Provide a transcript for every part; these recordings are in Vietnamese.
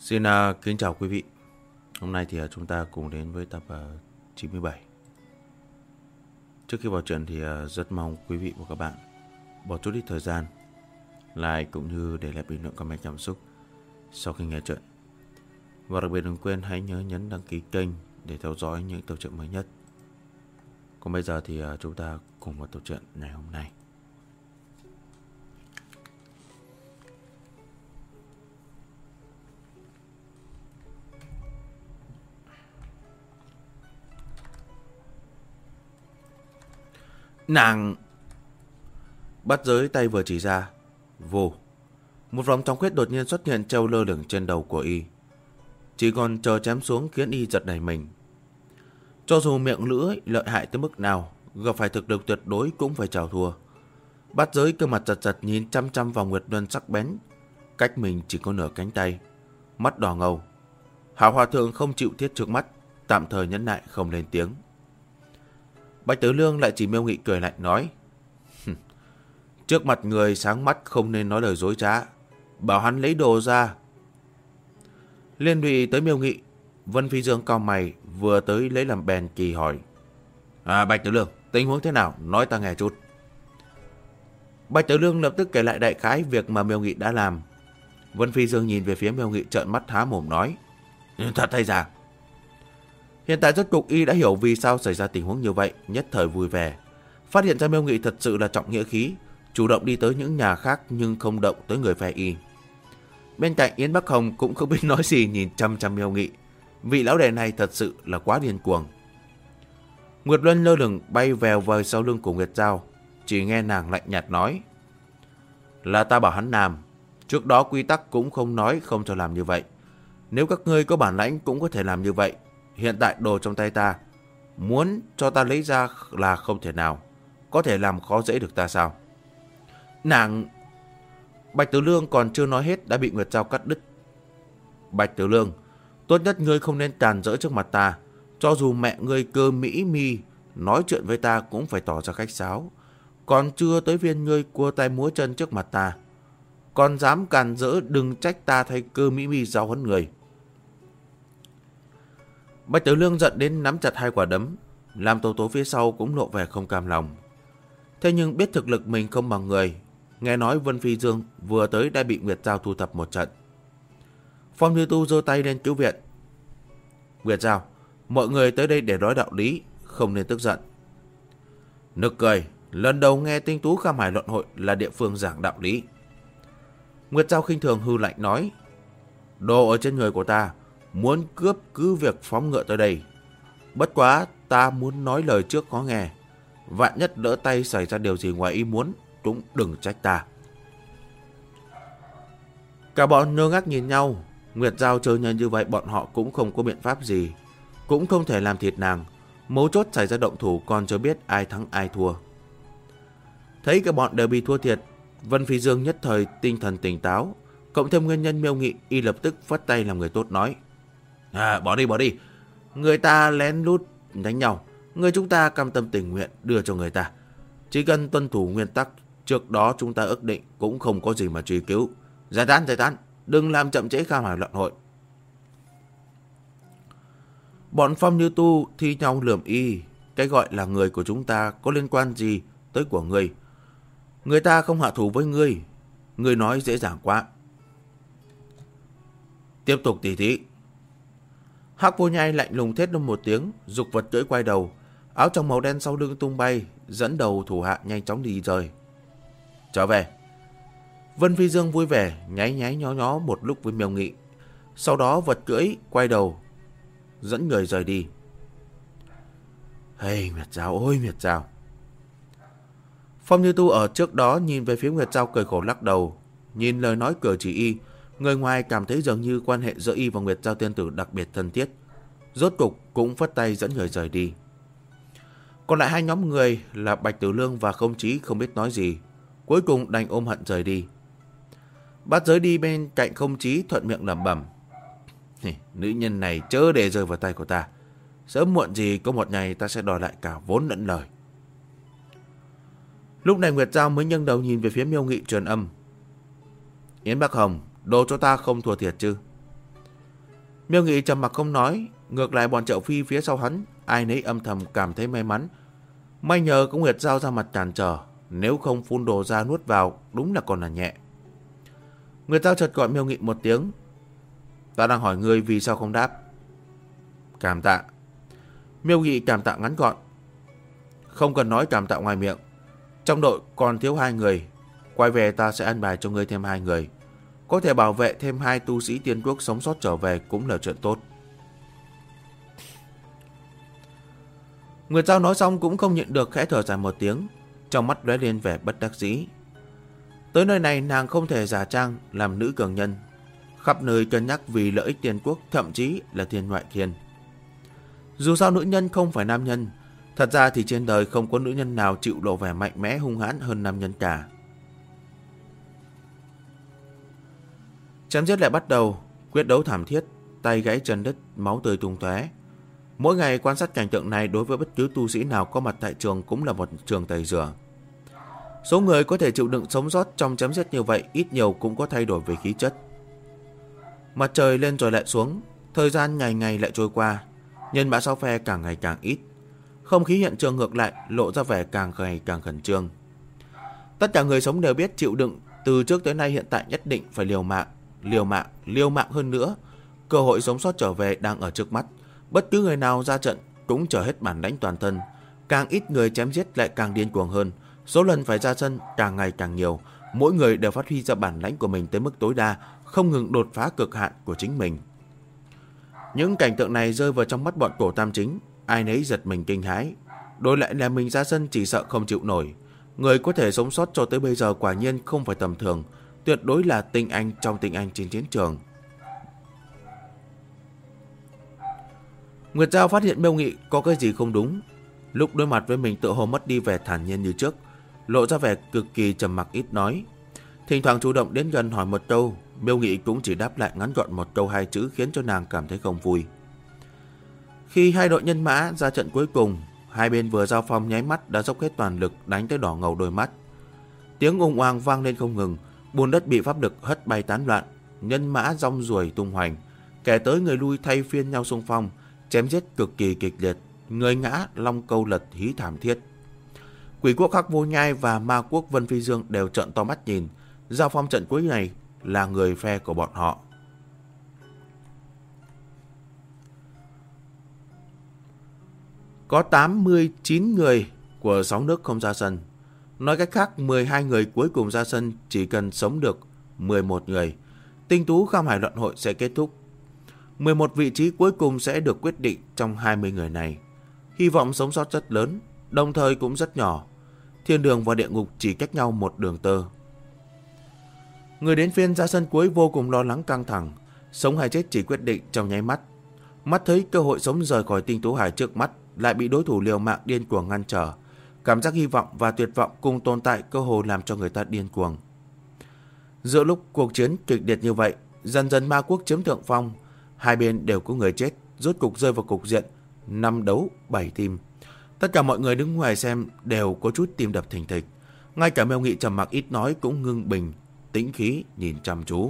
Xin kính chào quý vị. Hôm nay thì chúng ta cùng đến với tập 97. Trước khi vào trận thì rất mong quý vị và các bạn bỏ chút ít thời gian like cũng như để lại bình luận comment cảm xúc sau khi nghe trận. Và đặc biệt đừng quên hãy nhớ nhấn đăng ký kênh để theo dõi những tập trận mới nhất. Còn bây giờ thì chúng ta cùng vào tập trận ngày hôm nay. Nàng! Bắt giới tay vừa chỉ ra. Vô. Một vòng tròng khuyết đột nhiên xuất hiện treo lơ lửng trên đầu của y. Chỉ còn chờ chém xuống khiến y giật nảy mình. Cho dù miệng lưỡi lợi hại tới mức nào, gặp phải thực lực tuyệt đối cũng phải chào thua. Bắt giới cơ mặt giật giật nhìn chăm chăm vào Nguyệt Luân sắc bén. Cách mình chỉ có nửa cánh tay. Mắt đỏ ngầu. Hảo Hòa Thượng không chịu thiết trước mắt, tạm thời nhẫn nại không lên tiếng. Bạch Tử Lương lại chỉ Miêu Nghị cười lạnh nói: Trước mặt người sáng mắt không nên nói lời dối trá, bảo hắn lấy đồ ra. Liên lụy tới Miêu Nghị, Vân Phi Dương cau mày vừa tới lấy làm bèn kỳ hỏi: Bạch Tử Lương, tình huống thế nào, nói ta nghe chút. Bạch Tử Lương lập tức kể lại đại khái việc mà Miêu Nghị đã làm. Vân Phi Dương nhìn về phía Miêu Nghị trợn mắt há mồm nói: Thật hay giả? Hiện tại rốt cục y đã hiểu vì sao xảy ra tình huống như vậy, nhất thời vui vẻ. Phát hiện ra Miêu Nghị thật sự là trọng nghĩa khí, chủ động đi tới những nhà khác nhưng không động tới người phe y. Bên cạnh Yến Bắc Hồng cũng không biết nói gì nhìn chăm chăm Miêu Nghị. Vị lão đệ này thật sự là quá điên cuồng. Nguyệt Luân lơ lửng bay vèo vời sau lưng của Nguyệt Giao, chỉ nghe nàng lạnh nhạt nói: Là ta bảo hắn làm, trước đó quy tắc cũng không nói không cho làm như vậy. Nếu các ngươi có bản lãnh cũng có thể làm như vậy. Hiện tại đồ trong tay ta, muốn cho ta lấy ra là không thể nào. Có thể làm khó dễ được ta sao? Nàng! Bạch Tử Lương còn chưa nói hết đã bị Nguyệt Giao cắt đứt. Bạch Tử Lương, tốt nhất ngươi không nên càn rỡ trước mặt ta. Cho dù mẹ ngươi Cơ Mỹ Mi nói chuyện với ta cũng phải tỏ ra khách sáo. Còn chưa tới viên ngươi cua tay múa chân trước mặt ta. Còn dám càn rỡ đừng trách ta thay Cơ Mỹ Mi giáo huấn người. Bạch Tử Lương giận đến nắm chặt hai quả đấm, làm Tố Tố phía sau cũng lộ vẻ không cam lòng. Thế nhưng biết thực lực mình không bằng người, nghe nói Vân Phi Dương vừa tới đã bị Nguyệt Giao thu thập một trận. Phong Như Tu giơ tay lên cứu viện. Nguyệt Giao, mọi người tới đây để nói đạo lý, không nên tức giận. Nực cười, lần đầu nghe Tinh Tú Kham Hải luận hội là địa phương giảng đạo lý. Nguyệt Giao khinh thường hư lạnh nói: Đồ ở trên người của ta, muốn cướp cứ việc phóng ngựa tới đây. Bất quá ta muốn nói lời trước khó nghe, vạn nhất đỡ tay xảy ra điều gì ngoài ý muốn cũng đừng trách ta. Cả bọn ngơ ngác nhìn nhau. Nguyệt Giao chơi nhân như vậy bọn họ cũng không có biện pháp gì, cũng không thể làm thịt nàng. Mấu chốt xảy ra động thủ còn chưa biết ai thắng ai thua. Thấy cả bọn đều bị thua thiệt, Vân Phi Dương nhất thời tinh thần tỉnh táo, cộng thêm nguyên nhân Miêu Nghị, y lập tức phất tay làm người tốt nói: Bỏ đi, người ta lén lút đánh nhau, người chúng ta cam tâm tình nguyện đưa cho người ta. Chỉ cần tuân thủ nguyên tắc trước đó chúng ta ước định cũng không có gì mà truy cứu. Giải tán, đừng làm chậm trễ Kham Hải luận hội. Bọn Phong Như Tu thi nhau lườm y, cái gọi là người của chúng ta có liên quan gì tới của ngươi? Người ta không hạ thủ với ngươi, ngươi nói dễ dàng quá. Tiếp tục tỉ thí. Hắc Vô Nhai lạnh lùng thét lên một tiếng, dục vật cưỡi quay đầu, áo trong màu đen sau lưng tung bay, dẫn đầu thủ hạ nhanh chóng đi rời. Trở về. Vân Phi Dương vui vẻ nháy nhó một lúc với Miêu Nghị, sau đó vật cưỡi quay đầu, dẫn người rời đi. Hey Nguyệt Giao, ôi Nguyệt Giao. Phong Như Tu ở trước đó nhìn về phía Nguyệt Giao cười khổ lắc đầu, nhìn lời nói cử chỉ y, người ngoài cảm thấy dường như quan hệ giữa y và Nguyệt Giao tiên tử đặc biệt thân thiết. Rốt cục cũng phất tay dẫn người rời đi. Còn lại hai nhóm người là Bạch Tử Lương và Không Chí không biết nói gì, cuối cùng đành ôm hận rời đi. Bát Giới đi bên cạnh Không Chí thuận miệng lẩm bẩm: Nữ nhân này chớ để rơi vào tay của ta, sớm muộn gì có một ngày ta sẽ đòi lại cả vốn lẫn lời. Lúc này Nguyệt Giao mới nghiêng đầu nhìn về phía Miêu Nghị truyền âm: Yến Bắc Hồng, đồ cho ta không thua thiệt chứ? Miêu Nghị trầm mặc không nói, ngược lại bọn Triệu Phi phía sau hắn, ai nấy âm thầm cảm thấy may mắn. May nhờ có Nguyệt Giao ra mặt cản trở, nếu không phun đồ ra nuốt vào, đúng là còn là nhẹ. Nguyệt Giao chợt gọi Miêu Nghị một tiếng. Ta đang hỏi ngươi vì sao không đáp. Cảm tạ. Miêu Nghị cảm tạ ngắn gọn. Không cần nói cảm tạ ngoài miệng. Trong đội còn thiếu 2 người, quay về ta sẽ ăn bài cho ngươi thêm 2 người. Có thể bảo vệ thêm 2 tu sĩ tiên quốc sống sót trở về cũng là chuyện tốt. Nguyệt Giao nói xong cũng không nhịn được khẽ thở dài một tiếng, trong mắt lóe lên vẻ bất đắc dĩ. Tới nơi này nàng không thể giả trang làm nữ cường nhân, khắp nơi cân nhắc vì lợi ích tiên quốc, thậm chí là thiên ngoại thiên. Dù sao nữ nhân không phải nam nhân, thật ra thì trên đời không có nữ nhân nào chịu lộ vẻ mạnh mẽ hung hãn hơn nam nhân cả. Chém giết lại bắt đầu, quyết đấu thảm thiết, tay gãy chân đứt, máu tươi tung tóe. Mỗi ngày quan sát cảnh tượng này đối với bất cứ tu sĩ nào có mặt tại trường cũng là một trường tẩy rửa. Số người có thể chịu đựng sống sót trong chém giết như vậy ít nhiều cũng có thay đổi về khí chất. Mặt trời lên rồi lại xuống, thời gian ngày ngày lại trôi qua, nhân mã sau phe càng ngày càng ít. Không khí hiện trường ngược lại lộ ra vẻ càng ngày càng khẩn trương. Tất cả người sống đều biết chịu đựng từ trước tới nay hiện tại nhất định phải liều mạng hơn nữa. Cơ hội sống sót trở về đang ở trước mắt. Bất cứ người nào ra trận cũng trở hết bản lãnh toàn thân. Càng ít người chém giết lại càng điên cuồng hơn. Số lần phải ra sân càng ngày càng nhiều. Mỗi người đều phát huy ra bản lãnh của mình tới mức tối đa, không ngừng đột phá cực hạn của chính mình. Những cảnh tượng này rơi vào trong mắt bọn cổ tam chính, ai nấy giật mình kinh hãi. Đổi lại là mình ra sân chỉ sợ không chịu nổi. Người có thể sống sót cho tới bây giờ quả nhiên không phải tầm thường, tuyệt đối là tinh anh trong tinh anh trên chiến trường. Nguyệt Giao phát hiện Miêu Nghị có cái gì không đúng. Lúc đối mặt với mình tựa hồ mất đi vẻ thản nhiên như trước, lộ ra vẻ cực kỳ trầm mặc ít nói. Thỉnh thoảng chủ động đến gần hỏi một câu, Miêu Nghị cũng chỉ đáp lại ngắn gọn một câu 2 chữ khiến cho nàng cảm thấy không vui. Khi hai đội nhân mã ra trận cuối cùng, hai bên vừa giao phong nháy mắt đã dốc hết toàn lực đánh tới đỏ ngầu đôi mắt. Tiếng ung oang vang lên không ngừng, bùn đất bị pháp lực hất bay tán loạn, nhân mã rong ruổi tung hoành, kẻ tới người lui thay phiên nhau xung phong, chém giết cực kỳ kịch liệt, người ngã long câu lật hí thảm thiết. Quỷ quốc Hắc Vô Nhai và ma quốc Vân Phi Dương đều trợn to mắt nhìn, giao phong trận cuối này là người phe của bọn họ. Có 89 người của 6 nước không ra sân. Nói cách khác, 12 người cuối cùng ra sân chỉ cần sống được 11 người. Tinh tú Kham Hải luận hội sẽ kết thúc. 11 vị trí cuối cùng sẽ được quyết định trong 20 người này. Hy vọng sống sót rất lớn, đồng thời cũng rất nhỏ. Thiên đường và địa ngục chỉ cách nhau một đường tơ. Người đến phiên ra sân cuối vô cùng lo lắng căng thẳng. Sống hay chết chỉ quyết định trong nháy mắt. Mắt thấy cơ hội sống rời khỏi Tinh Tú Hải trước mắt, lại bị đối thủ liều mạng điên cuồng ngăn trở. Cảm giác hy vọng và tuyệt vọng cùng tồn tại cơ hội làm cho người ta điên cuồng. Giữa lúc cuộc chiến kịch liệt như vậy, dần dần ma quốc chiếm thượng phong. Hai bên đều có người chết, rốt cục rơi vào cục diện 5 đấu 7 tim. Tất cả mọi người đứng ngoài xem đều có chút tim đập thình thịch. Ngay cả Miêu Nghị trầm mặc ít nói cũng ngưng bình, tĩnh khí nhìn chăm chú.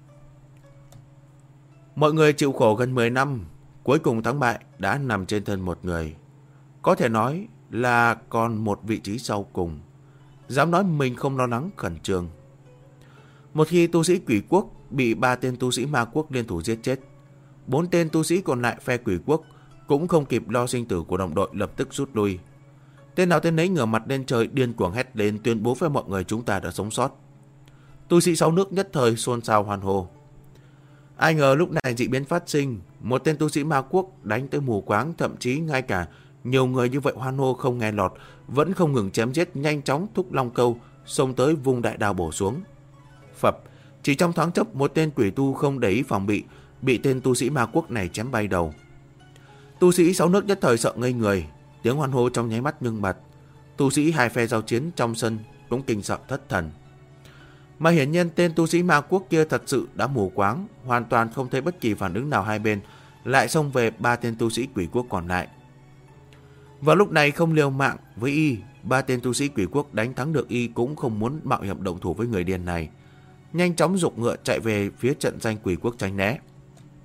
Mọi người chịu khổ gần 10 năm, cuối cùng thắng bại đã nằm trên thân một người. Có thể nói là còn một vị trí sau cùng. Dám nói mình không lo lắng khẩn trương. Một khi tu sĩ quỷ quốc bị 3 tên tu sĩ ma quốc liên thủ giết chết, 4 tên tu sĩ còn lại phe quỷ quốc cũng không kịp lo sinh tử của đồng đội, lập tức rút lui. Tên nào tên nấy ngửa mặt lên trời điên cuồng hét lên, tuyên bố với mọi người chúng ta đã sống sót. Tu sĩ 6 nước nhất thời xôn xao hoan hô. Ai ngờ lúc này dị biến phát sinh, một tên tu sĩ ma quốc đánh tới mù quáng, thậm chí ngay cả nhiều người như vậy hoan hô không nghe lọt, vẫn không ngừng chém giết, nhanh chóng thúc long câu, xông tới vùng đại đao bổ xuống. Phập, chỉ trong thoáng chốc một tên quỷ tu không để ý phòng bị tên tu sĩ ma quốc này chém bay đầu. Tu sĩ 6 nước nhất thời sợ ngây người, tiếng hoan hô trong nháy mắt ngưng bặt. Tu sĩ hai phe giao chiến trong sân cũng kinh sợ thất thần. Mà hiển nhiên tên tu sĩ ma quốc kia thật sự đã mù quáng, hoàn toàn không thấy bất kỳ phản ứng nào hai bên, lại xông về 3 tên tu sĩ quỷ quốc còn lại. Vào lúc này không liều mạng với y, 3 tên tu sĩ quỷ quốc đánh thắng được y cũng không muốn mạo hiểm động thủ với người điên này, nhanh chóng giục ngựa chạy về phía trận danh quỷ quốc tránh né.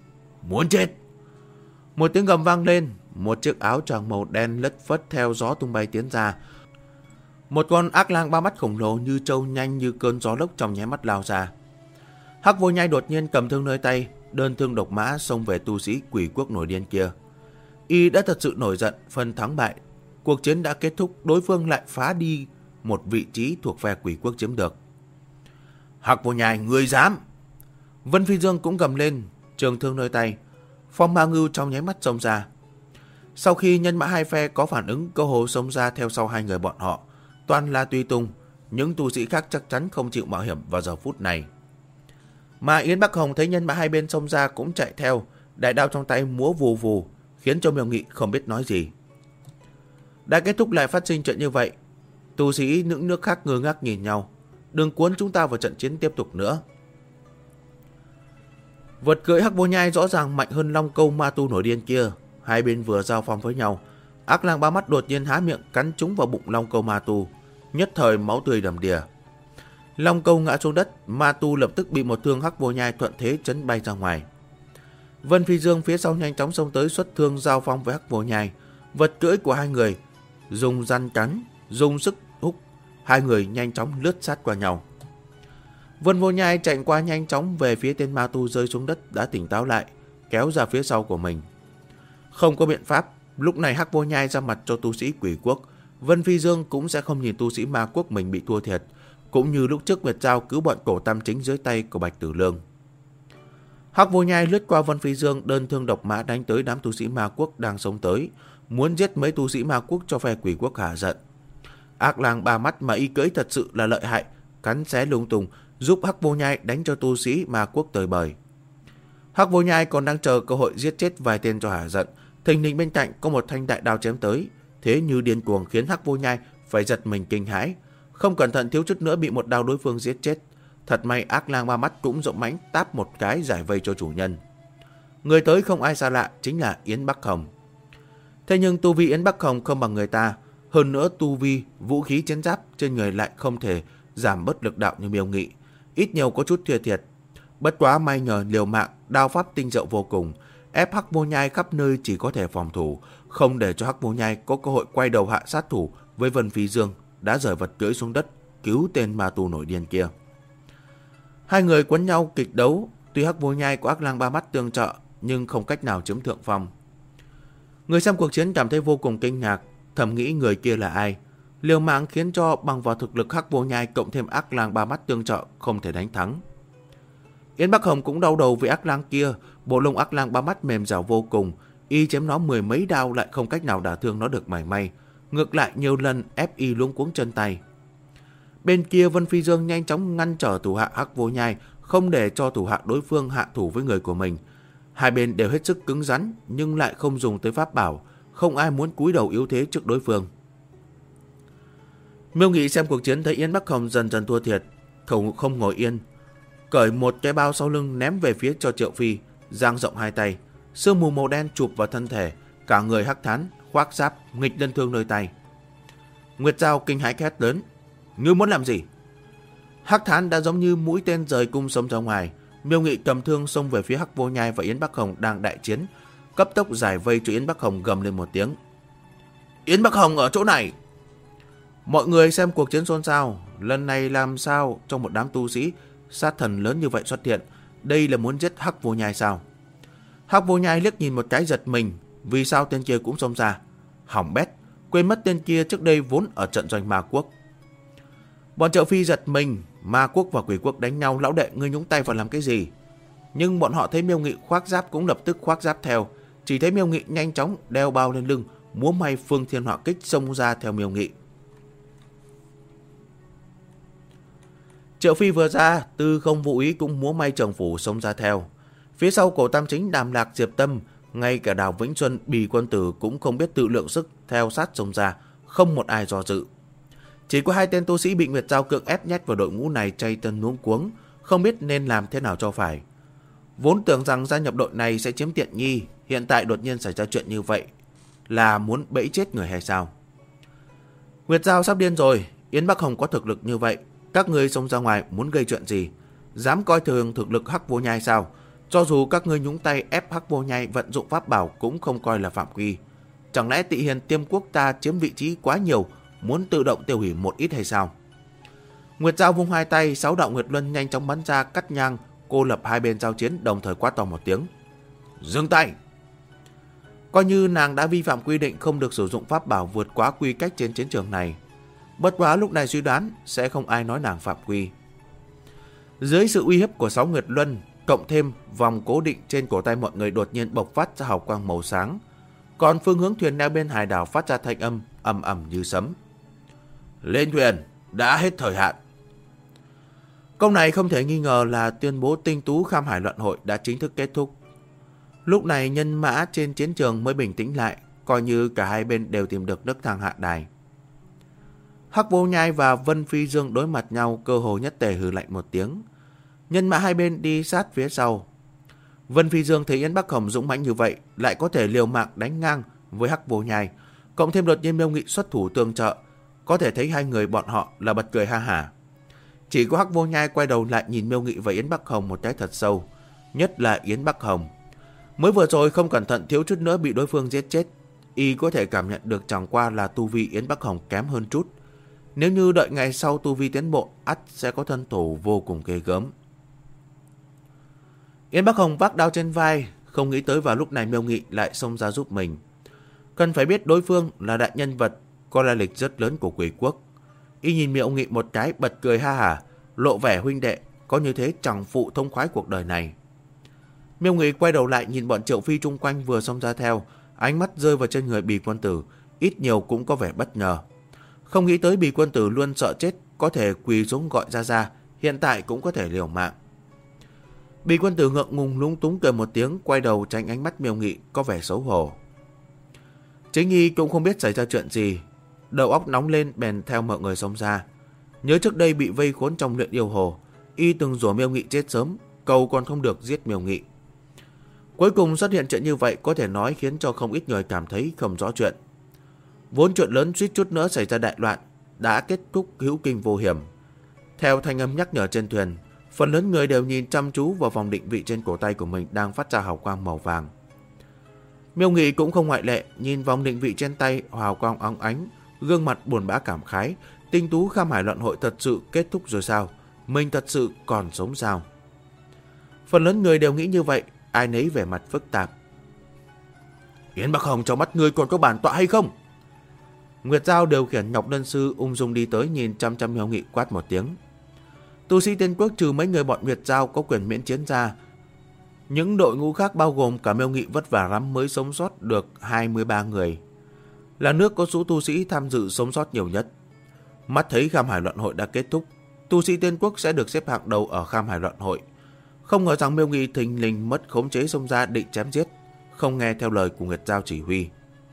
Muốn chết! Một tiếng gầm vang lên, một chiếc áo choàng màu đen lất phất theo gió tung bay tiến ra. Một con ác lang ba mắt khổng lồ như trâu nhanh như cơn gió lốc trong nháy mắt lao ra. Hắc Vô Nhai đột nhiên cầm thương nơi tay, đơn thương độc mã xông về tu sĩ quỷ quốc nổi điên kia. Y đã thật sự nổi giận, phần thắng bại. Cuộc chiến đã kết thúc, đối phương lại phá đi một vị trí thuộc phe quỷ quốc chiếm được. Hắc Vô Nhai, ngươi dám! Vân Phi Dương cũng gầm lên, trường thương nơi tay. Phong Ma Ngưu trong nháy mắt xông ra. Sau khi nhân mã hai phe có phản ứng, cơ hồ xông ra theo sau hai người bọn họ, toàn là tùy tùng, những tu sĩ khác chắc chắn không chịu mạo hiểm vào giờ phút này. Mà Yến Bắc Hồng thấy nhân mã hai bên xông ra cũng chạy theo, đại đao trong tay múa vù vù, khiến cho Miêu Nghị không biết nói gì. Đã kết thúc lại phát sinh chuyện như vậy, tu sĩ những nước khác ngơ ngác nhìn nhau, đừng cuốn chúng ta vào trận chiến tiếp tục nữa. Vật cưỡi Hắc Vô Nhai rõ ràng mạnh hơn Long Câu ma tu nổi điên kia. Hai bên vừa giao phong với nhau, ác lang ba mắt đột nhiên há miệng cắn trúng vào bụng Long Câu ma tu, nhất thời máu tươi đầm đìa. Long Câu ngã xuống đất, ma tu lập tức bị một thương Hắc Vô Nhai thuận thế chấn bay ra ngoài. Vân Phi Dương phía sau nhanh chóng xông tới xuất thương giao phong với Hắc Vô Nhai. Vật cưỡi của hai người dùng răn cắn, dùng sức húc, hai người nhanh chóng lướt sát qua nhau. Vân Vô Nhai chạy qua nhanh chóng về phía tên ma tu rơi xuống đất đã tỉnh táo lại, kéo ra phía sau của mình. Không có biện pháp, lúc này Hắc Vô Nhai ra mặt cho tu sĩ quỷ quốc, Vân Phi Dương cũng sẽ không nhìn tu sĩ ma quốc mình bị thua thiệt, cũng như lúc trước Nguyệt Giao cứu bọn cổ tam chính dưới tay của Bạch Tử Lương. Hắc Vô Nhai lướt qua Vân Phi Dương, đơn thương độc mã đánh tới đám tu sĩ ma quốc đang sống tới, muốn giết mấy tu sĩ ma quốc cho phe quỷ quốc hả giận. Ác lang ba mắt mà y cưỡi thật sự là lợi hại, cắn xé lung tung, giúp Hắc Vô Nhai đánh cho tu sĩ ma quốc tơi bời. Hắc Vô Nhai còn đang chờ cơ hội giết chết vài tên cho hả giận, thình lình bên cạnh có một thanh đại đao chém tới, thế như điên cuồng khiến Hắc Vô Nhai phải giật mình kinh hãi, không cẩn thận thiếu chút nữa bị một đao đối phương giết chết. Thật may ác lang ba mắt cũng rộng mãnh táp một cái giải vây cho chủ nhân. Người tới không ai xa lạ, chính là Yến Bắc Hồng. Thế nhưng tu vi Yến Bắc Hồng không bằng người ta, hơn nữa tu vi vũ khí chiến giáp trên người lại không thể giảm bớt lực đạo như Miêu Nghị, ít nhiều có chút thua thiệt. Bất quá may nhờ liều mạng, đao pháp tinh diệu vô cùng, ép Hắc Vô Nhai khắp nơi chỉ có thể phòng thủ, không để cho Hắc Vô Nhai có cơ hội quay đầu hạ sát thủ với Vân Phi Dương đã rời vật cưỡi xuống đất cứu tên ma tu nổi điên kia. Hai người quấn nhau kịch đấu, tuy Hắc Vô Nhai có ác lang ba mắt tương trợ nhưng không cách nào chiếm thượng phong. Người xem cuộc chiến cảm thấy vô cùng kinh ngạc, thầm nghĩ người kia là ai. Liều mạng khiến cho bằng vào thực lực Hắc Vô Nhai cộng thêm ác lang ba mắt tương trợ không thể đánh thắng. Yến Bắc Hồng cũng đau đầu với ác lang kia, bộ lông ác lang ba mắt mềm dẻo vô cùng, y chém nó mười mấy đao lại không cách nào đả thương nó được mảy may, ngược lại nhiều lần ép y luống cuống chân tay. Bên kia Vân Phi Dương nhanh chóng ngăn trở thủ hạ Hắc Vô Nhai, không để cho thủ hạ đối phương hạ thủ với người của mình. Hai bên đều hết sức cứng rắn nhưng lại không dùng tới pháp bảo, không ai muốn cúi đầu yếu thế trước đối phương. Miêu Nghị xem cuộc chiến thấy Yến Bắc Hồng dần dần thua thiệt, không ngồi yên, cởi một cái bao sau lưng ném về phía cho Triệu Phi, dang rộng hai tay, sương mù màu đen chụp vào thân thể, cả người hắc thán, khoác giáp, nghịch đơn thương nơi tay. Nguyệt Giao kinh hãi hét lớn: "Ngươi muốn làm gì?" Hắc thán đã giống như mũi tên rời cung xông ra ngoài. Miêu Nghị cầm thương xông về phía Hắc Vô Nhai và Yến Bắc Hồng đang đại chiến, cấp tốc giải vây cho Yến Bắc Hồng, gầm lên một tiếng: "Yến Bắc Hồng ở chỗ này!" Mọi người xem cuộc chiến xôn xao, lần này làm sao trong một đám tu sĩ sát thần lớn như vậy xuất hiện, đây là muốn giết Hắc Vô Nhai sao? Hắc Vô Nhai liếc nhìn một cái giật mình, vì sao tên kia cũng xông ra? Hỏng bét, quên mất tên kia trước đây vốn ở trận doanh ma quốc. Bọn Triệu Phi giật mình, ma quốc và quỷ quốc đánh nhau, lão đệ ngươi nhúng tay vào làm cái gì? Nhưng bọn họ thấy Miêu Nghị khoác giáp cũng lập tức khoác giáp theo, chỉ thấy Miêu Nghị nhanh chóng đeo bao lên lưng, múa may phương thiên họa kích xông ra theo Miêu Nghị. Triệu Phi vừa ra, Tư Không Vũ Ý cũng múa may trường phủ xông ra theo. Phía sau cổ tam chính Đàm Lạc, Diệp Tâm, ngay cả Đào Vĩnh Xuân, Bì Quân Tử cũng không biết tự lượng sức theo sát xông ra, không một ai do dự. Chỉ có hai tên tu sĩ bị Nguyệt Giao cưỡng ép nhét vào đội ngũ này chay tân luống cuống, không biết nên làm thế nào cho phải. Vốn tưởng rằng gia nhập đội này sẽ chiếm tiện nghi, hiện tại đột nhiên xảy ra chuyện như vậy, là muốn bẫy chết người hay sao? Nguyệt Giao sắp điên rồi, Yến Bắc Hồng có thực lực như vậy, các người xông ra ngoài muốn gây chuyện gì? Dám coi thường thực lực Hắc Vô Nhai sao? Cho dù các ngươi nhúng tay ép Hắc Vô Nhai vận dụng pháp bảo cũng không coi là phạm quy. Chẳng lẽ Tị Hiền Tiêm Quốc ta chiếm vị trí quá nhiều, muốn tự động tiêu hủy một ít hay sao? Nguyệt Dao vung hai tay, 6 đạo Nguyệt Luân nhanh chóng bắn ra cắt ngang, cô lập hai bên giao chiến, đồng thời quát to một tiếng: dừng tay! Coi như nàng đã vi phạm quy định không được sử dụng pháp bảo vượt quá quy cách trên chiến trường này. Bất quá lúc này suy đoán sẽ không ai nói nàng phạm quy. Dưới sự uy hiếp của 6 Nguyệt Luân, cộng thêm vòng cố định trên cổ tay mọi người đột nhiên bộc phát ra hào quang màu sáng, còn phương hướng thuyền neo bên hải đảo phát ra thanh âm ầm ầm như sấm: lên thuyền, đã hết thời hạn. Câu này không thể nghi ngờ là tuyên bố tinh tú Kham Hải Luận Hội đã chính thức kết thúc. Lúc này nhân mã trên chiến trường mới bình tĩnh lại, coi như cả hai bên đều tìm được nấc thang hạ đài. Hắc Vô Nhai và Vân Phi Dương đối mặt nhau, cơ hồ nhất tề hừ lạnh một tiếng. Nhân mã hai bên đi sát phía sau. Vân Phi Dương thấy Yến Bắc Hồng dũng mãnh như vậy, lại có thể liều mạng đánh ngang với Hắc Vô Nhai, cộng thêm đột nhiên Miêu Nghị xuất thủ tương trợ, có thể thấy hai người bọn họ là bật cười ha hả. Chỉ có Hắc Vô Nhai quay đầu lại nhìn Miêu Nghị và Yến Bắc Hồng một cái thật sâu, nhất là Yến Bắc Hồng. Mới vừa rồi không cẩn thận thiếu chút nữa bị đối phương giết chết, y có thể cảm nhận được chẳng qua là tu vi Yến Bắc Hồng kém hơn chút. Nếu như đợi ngày sau tu vi tiến bộ, ắt sẽ có thân thủ vô cùng ghê gớm. Yến Bắc Hồng vác đao trên vai, không nghĩ tới vào lúc này Miêu Nghị lại xông ra giúp mình. Cần phải biết đối phương là đại nhân vật có lai lịch rất lớn của Quỷ Quốc. Y nhìn Miêu Nghị một cái bật cười ha hả, lộ vẻ huynh đệ, có như thế chẳng phụ thông khoái cuộc đời này. Miêu Nghị quay đầu lại nhìn bọn Triệu Phi chung quanh vừa xông ra theo, ánh mắt rơi vào trên người Bì Quân Tử, ít nhiều cũng có vẻ bất ngờ. Không nghĩ tới Bì Quân Tử luôn sợ chết, có thể quỳ xuống gọi ra, hiện tại cũng có thể liều mạng. Bì Quân Tử ngượng ngùng lúng túng cười một tiếng, quay đầu tránh ánh mắt Miêu Nghị, có vẻ xấu hổ. Chính y cũng không biết xảy ra chuyện gì, đầu óc nóng lên bèn theo mọi người xông ra. Nhớ trước đây bị vây khốn trong luyện yêu hồ, y từng rủa Miêu Nghị chết sớm, cầu còn không được giết Miêu Nghị. Cuối cùng xuất hiện chuyện như vậy có thể nói khiến cho không ít người cảm thấy không rõ chuyện. Vốn chuyện lớn suýt chút nữa xảy ra đại loạn đã kết thúc hữu kinh vô hiểm. Theo thanh âm nhắc nhở trên thuyền, phần lớn người đều nhìn chăm chú vào vòng định vị trên cổ tay của mình đang phát ra hào quang màu vàng. Miêu Nghị cũng không ngoại lệ, nhìn vòng định vị trên tay hào quang óng ánh, gương mặt buồn bã cảm khái, tinh tú Kham Hải Luận Hội thật sự kết thúc rồi sao? Mình thật sự còn sống sao? Phần lớn người đều nghĩ như vậy, ai nấy vẻ mặt phức tạp. Yến Bắc Hồng, trong mắt ngươi còn có bản tọa hay không? Nguyệt Dao điều khiển Ngọc Đơn Sư ung dung đi tới, nhìn chăm chăm Miêu Nghị quát một tiếng. Tu sĩ Tiên Quốc trừ mấy người bọn Nguyệt Dao có quyền miễn chiến ra, những đội ngũ khác bao gồm cả Miêu Nghị vất vả lắm mới sống sót được 23 người. Là nước có số tu sĩ tham dự sống sót nhiều nhất. Mắt thấy Kham Hải Luận Hội đã kết thúc, tu sĩ Tiên Quốc sẽ được xếp hạng đầu ở Kham Hải Luận Hội. Không ngờ rằng Miêu Nghị thình lình mất khống chế xông ra định chém giết, không nghe theo lời của Nguyệt Dao chỉ huy.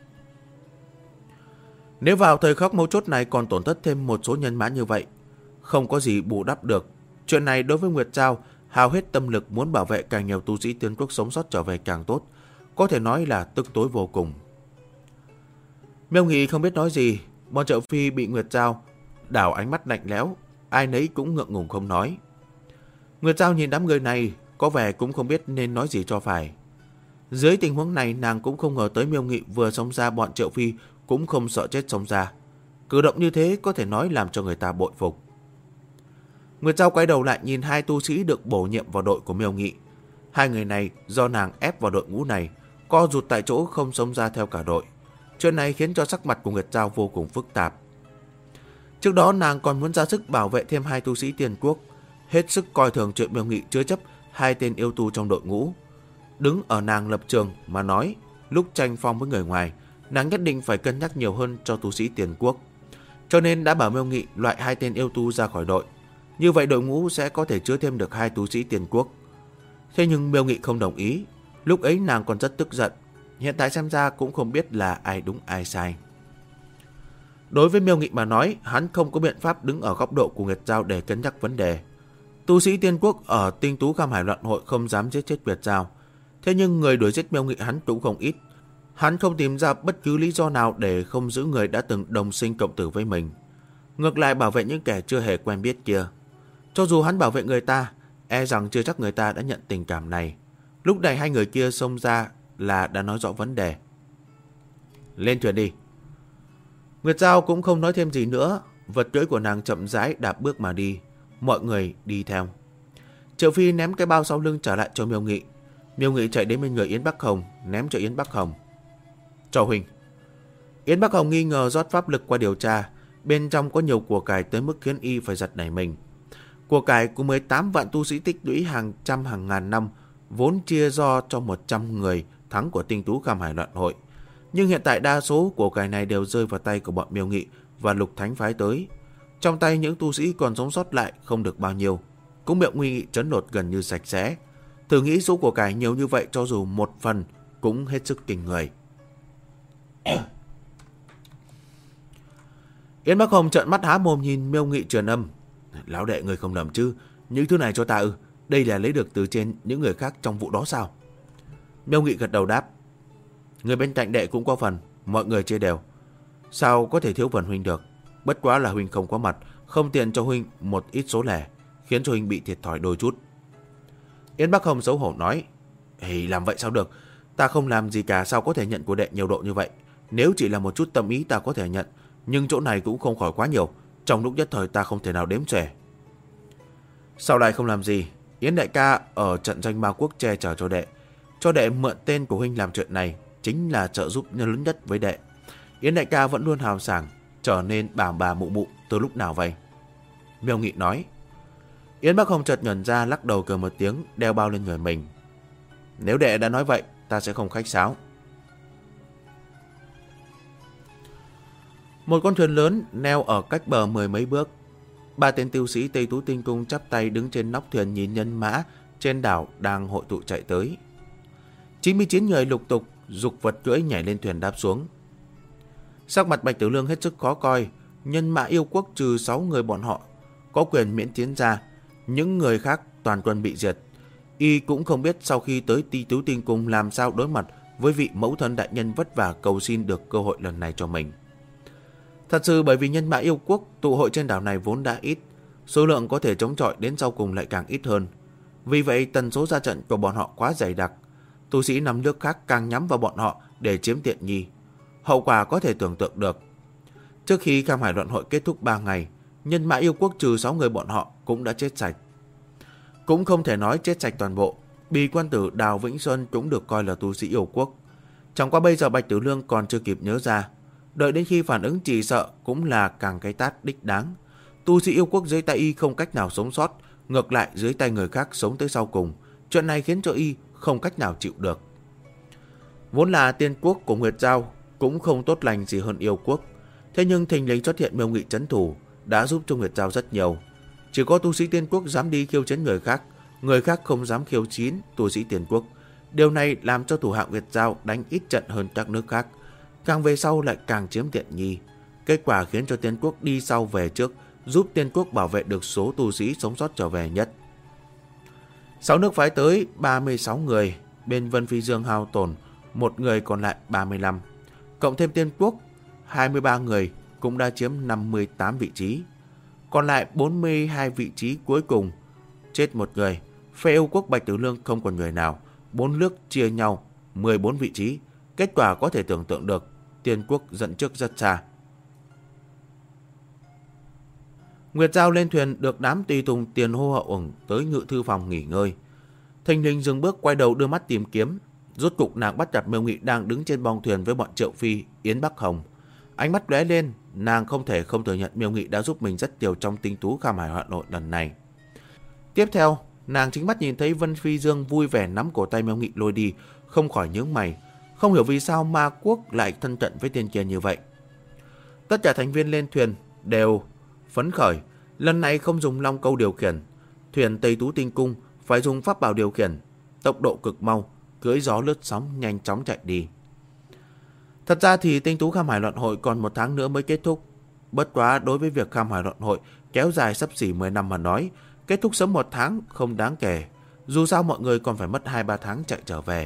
Nếu vào thời khắc mấu chốt này còn tổn thất thêm một số nhân mã như vậy, không có gì bù đắp được. Chuyện này đối với Nguyệt Dao hao hết tâm lực muốn bảo vệ càng nhiều tu sĩ Tiên Quốc sống sót trở về càng tốt, có thể nói là tức tối vô cùng. Miêu Nghị không biết nói gì, bọn Triệu Phi bị Nguyệt Dao đảo ánh mắt lạnh lẽo, ai nấy cũng ngượng ngùng không nói. Nguyệt Dao nhìn đám người này, có vẻ cũng không biết nên nói gì cho phải. Dưới tình huống này nàng cũng không ngờ tới Miêu Nghị vừa xông ra bọn Triệu Phi cũng không sợ chết xông ra. Cử động như thế có thể nói làm cho người ta bội phục. Nguyệt Dao quay đầu lại nhìn hai tu sĩ được bổ nhiệm vào đội của Miêu Nghị. Hai người này do nàng ép vào đội ngũ này, co rụt tại chỗ không xông ra theo cả đội. Chuyện này khiến cho sắc mặt của Nguyệt Dao vô cùng phức tạp. Trước đó nàng còn muốn ra sức bảo vệ thêm hai tu sĩ Tiên Quốc, hết sức coi thường chuyện Miêu Nghị chứa chấp hai tên yêu tu trong đội ngũ. Đứng ở nàng lập trường mà nói, lúc tranh phong với người ngoài, nàng nhất định phải cân nhắc nhiều hơn cho tu sĩ Tiên Quốc. Cho nên đã bảo Miêu Nghị loại hai tên yêu tu ra khỏi đội. Như vậy đội ngũ sẽ có thể chứa thêm được hai tu sĩ Tiên Quốc. Thế nhưng Miêu Nghị không đồng ý. Lúc ấy nàng còn rất tức giận. Hiện tại xem ra cũng không biết là ai đúng ai sai. Đối với Miêu Nghị mà nói, hắn không có biện pháp đứng ở góc độ của Nguyệt Dao để cân nhắc vấn đề. Tu sĩ Tiên Quốc ở tinh tú Kham Hải Luận Hội không dám giết chết Nguyệt Dao. Thế nhưng người đuổi giết Miêu Nghị hắn cũng không ít. Hắn không tìm ra bất cứ lý do nào để không giữ người đã từng đồng sinh cộng tử với mình. Ngược lại bảo vệ những kẻ chưa hề quen biết kia. Cho dù hắn bảo vệ người ta, e rằng chưa chắc người ta đã nhận tình cảm này. Lúc này hai người kia xông ra là đã nói rõ vấn đề. Lên thuyền đi. Nguyệt Giao cũng không nói thêm gì nữa. Vật cưỡi của nàng chậm rãi đạp bước mà đi. Mọi người đi theo. Triệu Phi ném cái bao sau lưng trả lại cho Miêu Nghị. Miêu Nghị chạy đến bên người Yến Bắc Hồng, ném cho Yến Bắc Hồng. Cho huynh. Yến Bắc Hồng nghi ngờ rót pháp lực qua điều tra. Bên trong có nhiều của cải tới mức khiến y phải giật nảy mình. Của cải của 18 vạn tu sĩ tích lũy hàng trăm hàng ngàn năm, vốn chia do cho 100 người thắng của tinh tú Kham Hải Loạn Hội. Nhưng hiện tại đa số của cải này đều rơi vào tay của bọn Miêu Nghị và Lục Thánh phái tới. Trong tay những tu sĩ còn sống sót lại không được bao nhiêu, cũng bị Nguy Nghị trấn lột gần như sạch sẽ. Thử nghĩ số của cải nhiều như vậy, cho dù một phần cũng hết sức kinh người. Yến Bắc Hồng trợn mắt há mồm nhìn Miêu Nghị truyền âm. Lão đệ, người không lầm chứ? Những thứ này cho ta ư? Đây là lấy được từ trên những người khác trong vụ đó sao? Miêu Nghị gật đầu đáp. Người bên cạnh đệ cũng có phần, mọi người chia đều. Sao có thể thiếu phần huynh được? Bất quá là huynh không có mặt, không tiện cho huynh một ít số lẻ, khiến cho huynh bị thiệt thòi đôi chút. Yến Bắc Hồng xấu hổ nói. Làm vậy sao được? Ta không làm gì cả, sao có thể nhận của đệ nhiều độ như vậy? Nếu chỉ là một chút tâm ý ta có thể nhận, nhưng chỗ này cũng không khỏi quá nhiều. Trong lúc nhất thời ta không thể nào đếm xuể. Sao lại không làm gì? Yến đại ca ở trận doanh Ma Quốc che chở cho đệ mượn tên của huynh làm chuyện này, chính là trợ giúp lớn nhất với đệ. Yến đại ca vẫn luôn hào sảng, trở nên bà mụ mụ từ lúc nào vậy? Miêu Nghị nói. Yến Bắc Hồng chợt nhận ra, lắc đầu cười một tiếng, đeo bao lên người mình. Nếu đệ đã nói vậy, ta sẽ không khách sáo. Một con thuyền lớn neo ở cách bờ 10 mấy bước. 3 tên tiêu sĩ Tây Tú Tinh Cung chắp tay đứng trên nóc thuyền nhìn nhân mã trên đảo đang hội tụ chạy tới. 99 người lục tục dục vật cưỡi nhảy lên thuyền đáp xuống. Sắc mặt Bạch Tiểu Lương hết sức khó coi. Nhân mã yêu quốc trừ 6 người bọn họ có quyền miễn tiến ra, những người khác toàn quân bị diệt. Y cũng không biết sau khi tới Tây Tú Tinh Cung làm sao đối mặt với vị mẫu thân đại nhân vất vả cầu xin được cơ hội lần này cho mình. Thật sự bởi vì nhân mã yêu quốc tụ hội trên đảo này vốn đã ít, số lượng có thể chống chọi đến sau cùng lại càng ít hơn. Vì vậy tần số ra trận của bọn họ quá dày đặc, tu sĩ 5 nước khác càng nhắm vào bọn họ để chiếm tiện nghi. Hậu quả có thể tưởng tượng được. Trước khi Kham Hải Loạn Hội kết thúc 3 ngày, nhân mã yêu quốc trừ 6 người bọn họ cũng đã chết sạch. Cũng không thể nói chết sạch toàn bộ, Bì quan tử Đào Vĩnh Xuân cũng được coi là tu sĩ yêu quốc. Chẳng qua bây giờ Bạch Tiểu Lương còn chưa kịp nhớ ra, đợi đến khi phản ứng chỉ sợ cũng là càng cái tát đích đáng. Tu sĩ yêu quốc dưới tay y không cách nào sống sót, ngược lại dưới tay người khác sống tới sau cùng. Chuyện này khiến cho y không cách nào chịu được. Vốn là tiên quốc của Nguyệt Giao cũng không tốt lành gì hơn yêu quốc. Thế nhưng thình lình xuất hiện Miêu Nghị trấn thủ đã giúp cho Nguyệt Giao rất nhiều. Chỉ có tu sĩ tiên quốc dám đi khiêu chiến người khác không dám khiêu chiến tu sĩ tiên quốc. Điều này làm cho thủ hạ Nguyệt Giao đánh ít trận hơn các nước khác, càng về sau lại càng chiếm tiện nghi. Kết quả khiến cho tiên quốc đi sau về trước, giúp tiên quốc bảo vệ được số tu sĩ sống sót trở về nhất. 6 nước phái tới 36 người, bên Vân Phi Dương hao tổn một người còn lại 35, cộng thêm tiên quốc 23 người cũng đã chiếm 58 vị trí. Còn lại 42 vị trí cuối cùng chết một người. Phe yêu quốc Bạch Tiểu Lương không còn người nào, 4 nước chia nhau 14 vị trí. Kết quả có thể tưởng tượng được, tiên quốc dẫn trước rất xa. Nguyệt Giao lên thuyền được đám tùy tùng tiền hô hậu ủng tới ngự thư phòng nghỉ ngơi. Thình lình dừng bước quay đầu đưa mắt tìm kiếm. Rốt cục nàng bắt gặp Miêu Nghị đang đứng trên bong thuyền với bọn Triệu Phi, Yến Bắc Hồng. Ánh mắt lóe lên, nàng không thể không thừa nhận Miêu Nghị đã giúp mình rất nhiều trong tinh tú Kham Hải Hoạn Hội lần này. Tiếp theo, nàng chính mắt nhìn thấy Vân Phi Dương vui vẻ nắm cổ tay Miêu Nghị lôi đi, không khỏi nhướng mày. Không hiểu vì sao Ma Quốc lại thân cận với tên kia như vậy. Tất cả thành viên lên thuyền đều phấn khởi. Lần này không dùng long câu điều khiển, thuyền Tây Tú Tinh Cung phải dùng pháp bảo điều khiển, tốc độ cực mau, cưỡi gió lướt sóng nhanh chóng chạy đi. Thật ra thì tinh tú Kham Hải Loạn Hội còn 1 tháng nữa mới kết thúc. Bất quá đối với việc Kham Hải Loạn Hội kéo dài sắp xỉ 10 năm mà nói, kết thúc sớm 1 tháng không đáng kể. Dù sao mọi người còn phải mất 2-3 tháng chạy trở về.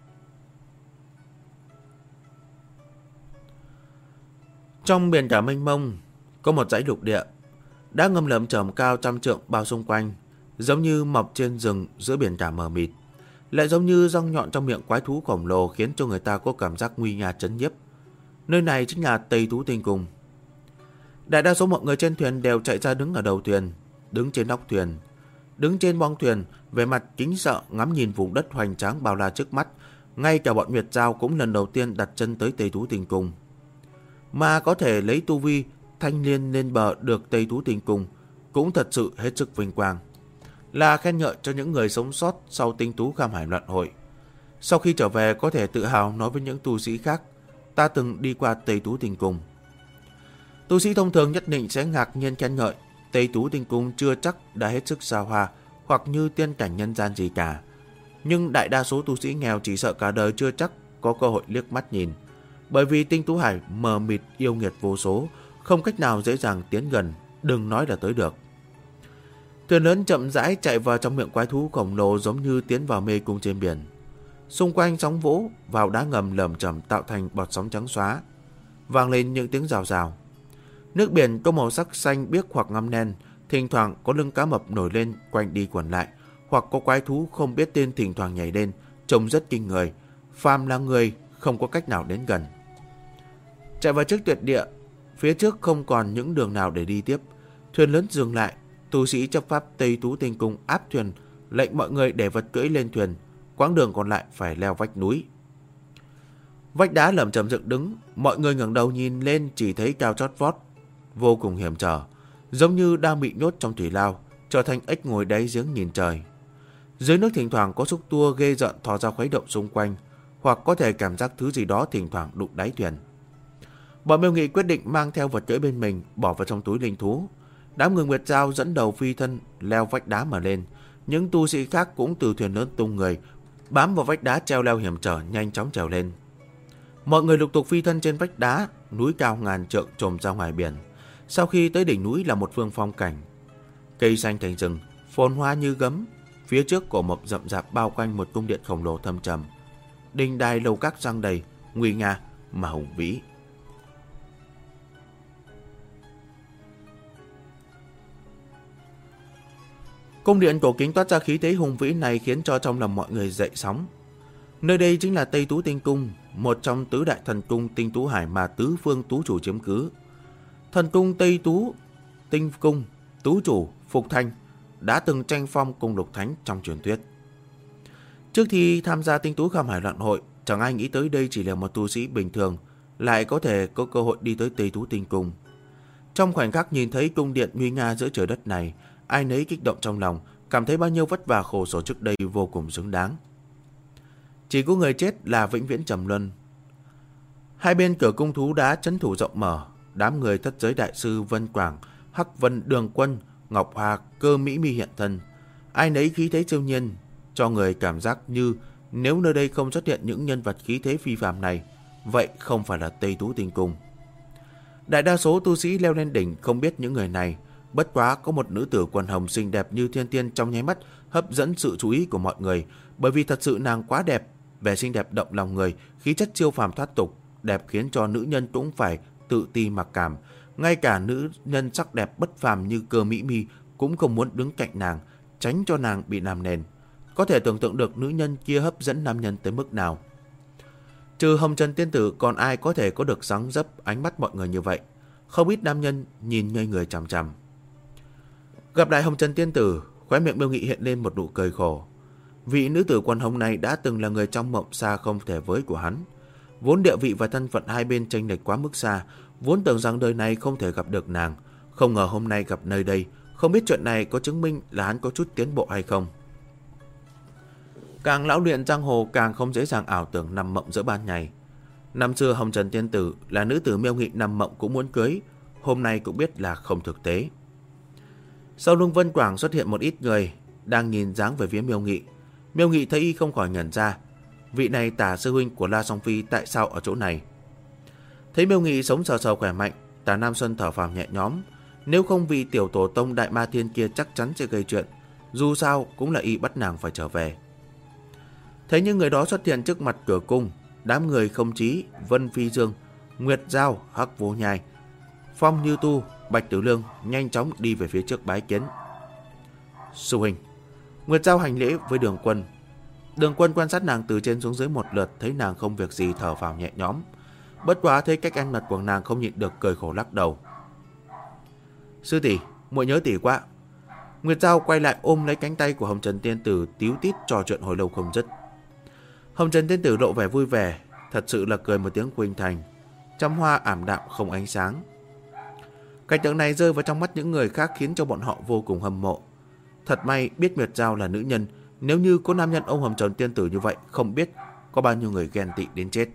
Trong biển cả mênh mông có một dãy lục địa đã ngâm lởm chởm cao trăm trượng bao xung quanh, giống như mọc trên rừng giữa biển cả mờ mịt. lại giống như răng nhọn trong miệng quái thú khổng lồ, khiến cho người ta có cảm giác nguy nga trấn nhiếp. Nơi này chính là Tây Tú Tinh Cung. Đại đa số mọi người trên thuyền đều chạy ra đứng ở đầu thuyền, đứng trên nóc thuyền, đứng trên boong thuyền, vẻ mặt kính sợ ngắm nhìn vùng đất hoành tráng bao la trước mắt. Ngay cả bọn Nguyệt Giao cũng lần đầu tiên đặt chân tới Tây Tú Tinh Cung, mà có thể lấy tu vi thanh liên lên bờ được Tây Tú Tinh Cung cũng thật sự hết sức vinh quang, là khen ngợi cho những người sống sót sau Tinh Tú Kham Hải loạn hội. Sau khi trở về có thể tự hào nói với những tu sĩ khác, ta từng đi qua Tây Tú Tinh Cung. Tu sĩ thông thường nhất định sẽ ngạc nhiên khen ngợi, Tây Tú Tinh Cung chưa chắc đã hết sức xa hoa hoặc như tiên cảnh nhân gian gì cả. Nhưng đại đa số tu sĩ nghèo chỉ sợ cả đời chưa chắc có cơ hội liếc mắt nhìn, bởi vì Tinh Tú Hải mờ mịt yêu nghiệt vô số, không cách nào dễ dàng tiến gần, đừng nói là tới được. Thuyền lớn chậm rãi chạy vào trong miệng quái thú khổng lồ, giống như tiến vào mê cung trên biển. Xung quanh sóng vỗ vào đá ngầm lởm chởm tạo thành bọt sóng trắng xóa, vang lên những tiếng rào rào. Nước biển có màu sắc xanh biếc hoặc ngăm đen, thỉnh thoảng có lưng cá mập nổi lên quanh đi quẩn lại, hoặc có quái thú không biết tên thỉnh thoảng nhảy lên, trông rất kinh người. Phàm là người không có cách nào đến gần. Chạy vào trước tuyệt địa, phía trước không còn những đường nào để đi tiếp. Thuyền lớn dừng lại, tu sĩ chấp pháp Tây Tú Tinh Cung áp thuyền, lệnh mọi người để vật cưỡi lên thuyền, quãng đường còn lại phải leo vách núi. Vách đá lởm chởm dựng đứng, mọi người ngẩng đầu nhìn lên chỉ thấy cao chót vót, vô cùng hiểm trở, giống như đang bị nhốt trong thủy lao, trở thành ếch ngồi đáy giếng nhìn trời. Dưới nước thỉnh thoảng có xúc tua ghê rợn thò ra khuấy động xung quanh, hoặc có thể cảm giác thứ gì đó thỉnh thoảng đụng đáy thuyền. Bọn Miêu Nghị quyết định mang theo vật cưỡi bên mình, bỏ vào trong túi linh thú. Đám người Nguyệt Giao dẫn đầu phi thân leo vách đá mà lên. Những tu sĩ khác cũng từ thuyền lớn tung người, bám vào vách đá treo leo hiểm trở, nhanh chóng trèo lên. Mọi người lục tục phi thân trên vách đá, núi cao ngàn trượng trồm ra ngoài biển. Sau khi tới đỉnh núi là một phương phong cảnh, cây xanh thành rừng, phồn hoa như gấm. Phía trước cổ mộc rậm rạp bao quanh một cung điện khổng lồ thâm trầm, đình đài lầu các răng đầy, nguy nga mà hùng vĩ. Cung điện cổ kính toát ra khí thế hùng vĩ này khiến cho trong lòng mọi người dậy sóng. Nơi đây chính là Tây Tú Tinh Cung, một trong tứ đại thần cung Tinh Tú Hải mà tứ phương tú chủ chiếm cứ. Thần cung Tây Tú Tinh Cung tú chủ Phục Thanh đã từng tranh phong cùng Lục Thánh trong truyền thuyết. Trước khi tham gia Tinh Tú Kham Hải loạn hội, chẳng ai nghĩ tới đây chỉ là một tu sĩ bình thường lại có thể có cơ hội đi tới Tây Tú Tinh Cung. Trong khoảnh khắc nhìn thấy cung điện nguy nga giữa trời đất này, ai nấy kích động trong lòng, cảm thấy bao nhiêu vất vả khổ sở trước đây vô cùng xứng đáng. Chỉ có người chết là vĩnh viễn trầm luân. Hai bên cửa cung thú đá trấn thủ rộng mở, đám người thất giới đại sư Vân Quảng, Hắc Vân Đường Quân, Ngọc Hoa, Cơ Mỹ Mi hiện thân. Ai nấy khí thế siêu nhiên, cho người cảm giác như nếu nơi đây không xuất hiện những nhân vật khí thế phi phàm này, vậy không phải là Tây Tú Tinh Cung. Đại đa số tu sĩ leo lên đỉnh không biết những người này, bất quá có một nữ tử quần hồng xinh đẹp như thiên tiên trong nháy mắt hấp dẫn sự chú ý của mọi người, bởi vì thật sự nàng quá đẹp, vẻ xinh đẹp động lòng người, khí chất siêu phàm thoát tục, đẹp khiến cho nữ nhân cũng phải tự ti mặc cảm. Ngay cả nữ nhân sắc đẹp bất phàm như Cơ Mỹ Mi cũng không muốn đứng cạnh nàng, tránh cho nàng bị làm nền. Có thể tưởng tượng được nữ nhân kia hấp dẫn nam nhân tới mức nào. Trừ Hồng Trần Tiên Tử, còn ai có thể có được dáng dấp ánh mắt mọi người như vậy. Không ít nam nhân nhìn ngây người chằm chằm. Gặp lại Hồng Trần Tiên Tử, khóe miệng Miêu Nghị hiện lên một nụ cười khổ. Vị nữ tử quần hồng này đã từng là người trong mộng xa không thể với của hắn. Vốn địa vị và thân phận hai bên chênh lệch quá mức xa, vốn tưởng rằng đời này không thể gặp được nàng, không ngờ hôm nay gặp nơi đây. Không biết chuyện này có chứng minh là hắn có chút tiến bộ hay không. Càng lão luyện giang hồ càng không dễ dàng ảo tưởng nằm mộng giữa ban ngày. Năm xưa Hồng Trần Tiên Tử là nữ tử Miêu Nghị nằm mộng cũng muốn cưới, hôm nay cũng biết là không thực tế. Sau lưng Vân Quảng xuất hiện một ít người đang nhìn dáng về phía Miêu Nghị. Miêu Nghị thấy y không khỏi nhận ra, vị này Tả sư huynh của La Song Phi tại sao ở chỗ này. Thấy Miêu Nghị sống sờ sờ khỏe mạnh, Tả Nam Xuân thở phào nhẹ nhõm. Nếu không vì tiểu tổ tông Đại Ma Thiên kia chắc chắn sẽ gây chuyện, dù sao cũng là y bắt nàng phải trở về. Thấy những người đó xuất hiện trước mặt cửa cung, đám người Không Chí, Vân Phi Dương, Nguyệt Giao, Hắc Vô Nhai, Phong Như Tu, Bạch Tử Lương nhanh chóng đi về phía trước bái kiến. Sư huynh. Nguyệt Giao hành lễ với Đường Quân. Đường Quân quan sát nàng từ trên xuống dưới một lượt, thấy nàng không việc gì thở phào nhẹ nhõm. Bất quá thấy cách ăn mặc của nàng không nhịn được cười khổ lắc đầu. Sư tỷ, muội nhớ tỷ quá. Nguyệt Giao quay lại ôm lấy cánh tay của Hồng Trần Tiên Tử, tíu tít trò chuyện hồi lâu không dứt. Hồng Trần Tiên Tử lộ vẻ vui vẻ, thật sự là cười một tiếng khuynh thành. Trăm hoa ảm đạm không ánh sáng. Cảnh tượng này rơi vào trong mắt những người khác khiến cho bọn họ vô cùng hâm mộ. Thật may biết Nguyệt Giao là nữ nhân, nếu như có nam nhân ôm Hồng Trần Tiên Tử như vậy, không biết có bao nhiêu người ghen tị đến chết.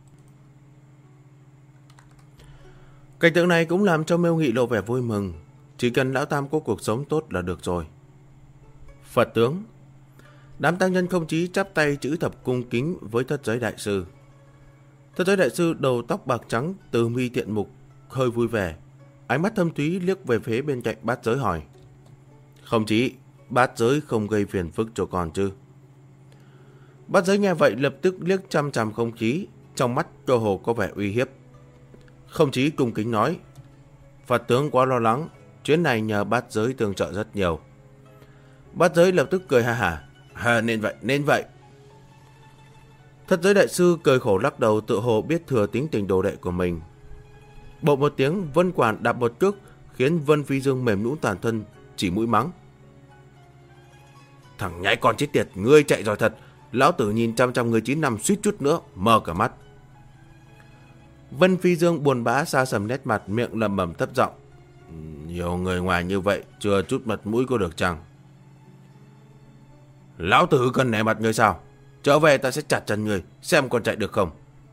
Cảnh tượng này cũng làm cho Miêu Nghị lộ vẻ vui mừng. Chỉ cần lão tam có cuộc sống tốt là được rồi. Phật tướng. Đám tăng nhân không chí chắp tay chữ thập cung kính với Thất Giới Đại Sư. Thất Giới Đại Sư đầu tóc bạc trắng, từ mi tiện mục, hơi vui vẻ. Ánh mắt thâm thúy liếc về phía bên cạnh Bát Giới hỏi. Không chí, Bát Giới không gây phiền phức cho con chứ? Bát Giới nghe vậy lập tức liếc chăm chăm không chí, trong mắt cơ hồ có vẻ uy hiếp. Không chí cung kính nói. Phật tướng quá lo lắng, chuyến này nhờ Bát Giới tương trợ rất nhiều. Bát Giới lập tức cười ha hả. Nên vậy. Thất Giới Đại Sư cười khổ lắc đầu, tự hồ biết thừa tính tình đồ đệ của mình. Bộ một tiếng, Vân Quản đạp một cước khiến Vân Phi Dương mềm nhũn toàn thân, chỉ mũi mắng. Thằng nhãi con chết tiệt, ngươi chạy giỏi thật. Lão tử nhìn chăm người 9 năm suýt chút nữa mờ cả mắt. Vân Phi Dương buồn bã xa sầm nét mặt, miệng lẩm bẩm thấp giọng. Nhiều người ngoài như vậy, chưa chút mặt mũi có được chăng? Lão tử cần nể mặt ngươi sao? Trở về ta sẽ chặt chân ngươi, xem còn chạy được không?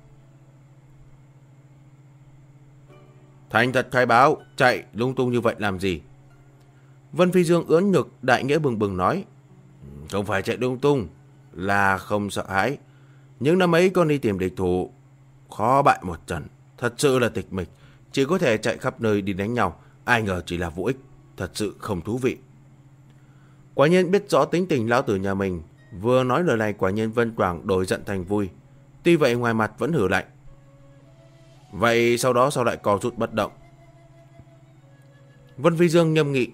Thành thật khai báo, chạy lung tung như vậy làm gì? Vân Phi Dương ưỡn ngực, đại nghĩa bừng bừng nói. Không phải chạy lung tung, là không sợ hãi. Những năm ấy con đi tìm địch thủ, khó bại một trận, thật sự là tịch mịch. Chỉ có thể chạy khắp nơi đi đánh nhau, ai ngờ chỉ là vô ích, thật sự không thú vị. Quả nhiên biết rõ tính tình lão tử nhà mình, vừa nói lời này quả nhiên Vân Quảng đổi giận thành vui. Tuy vậy ngoài mặt vẫn hử lạnh. Vậy sau đó sao lại co rút bất động? Vân Phi Dương nhâm nghị.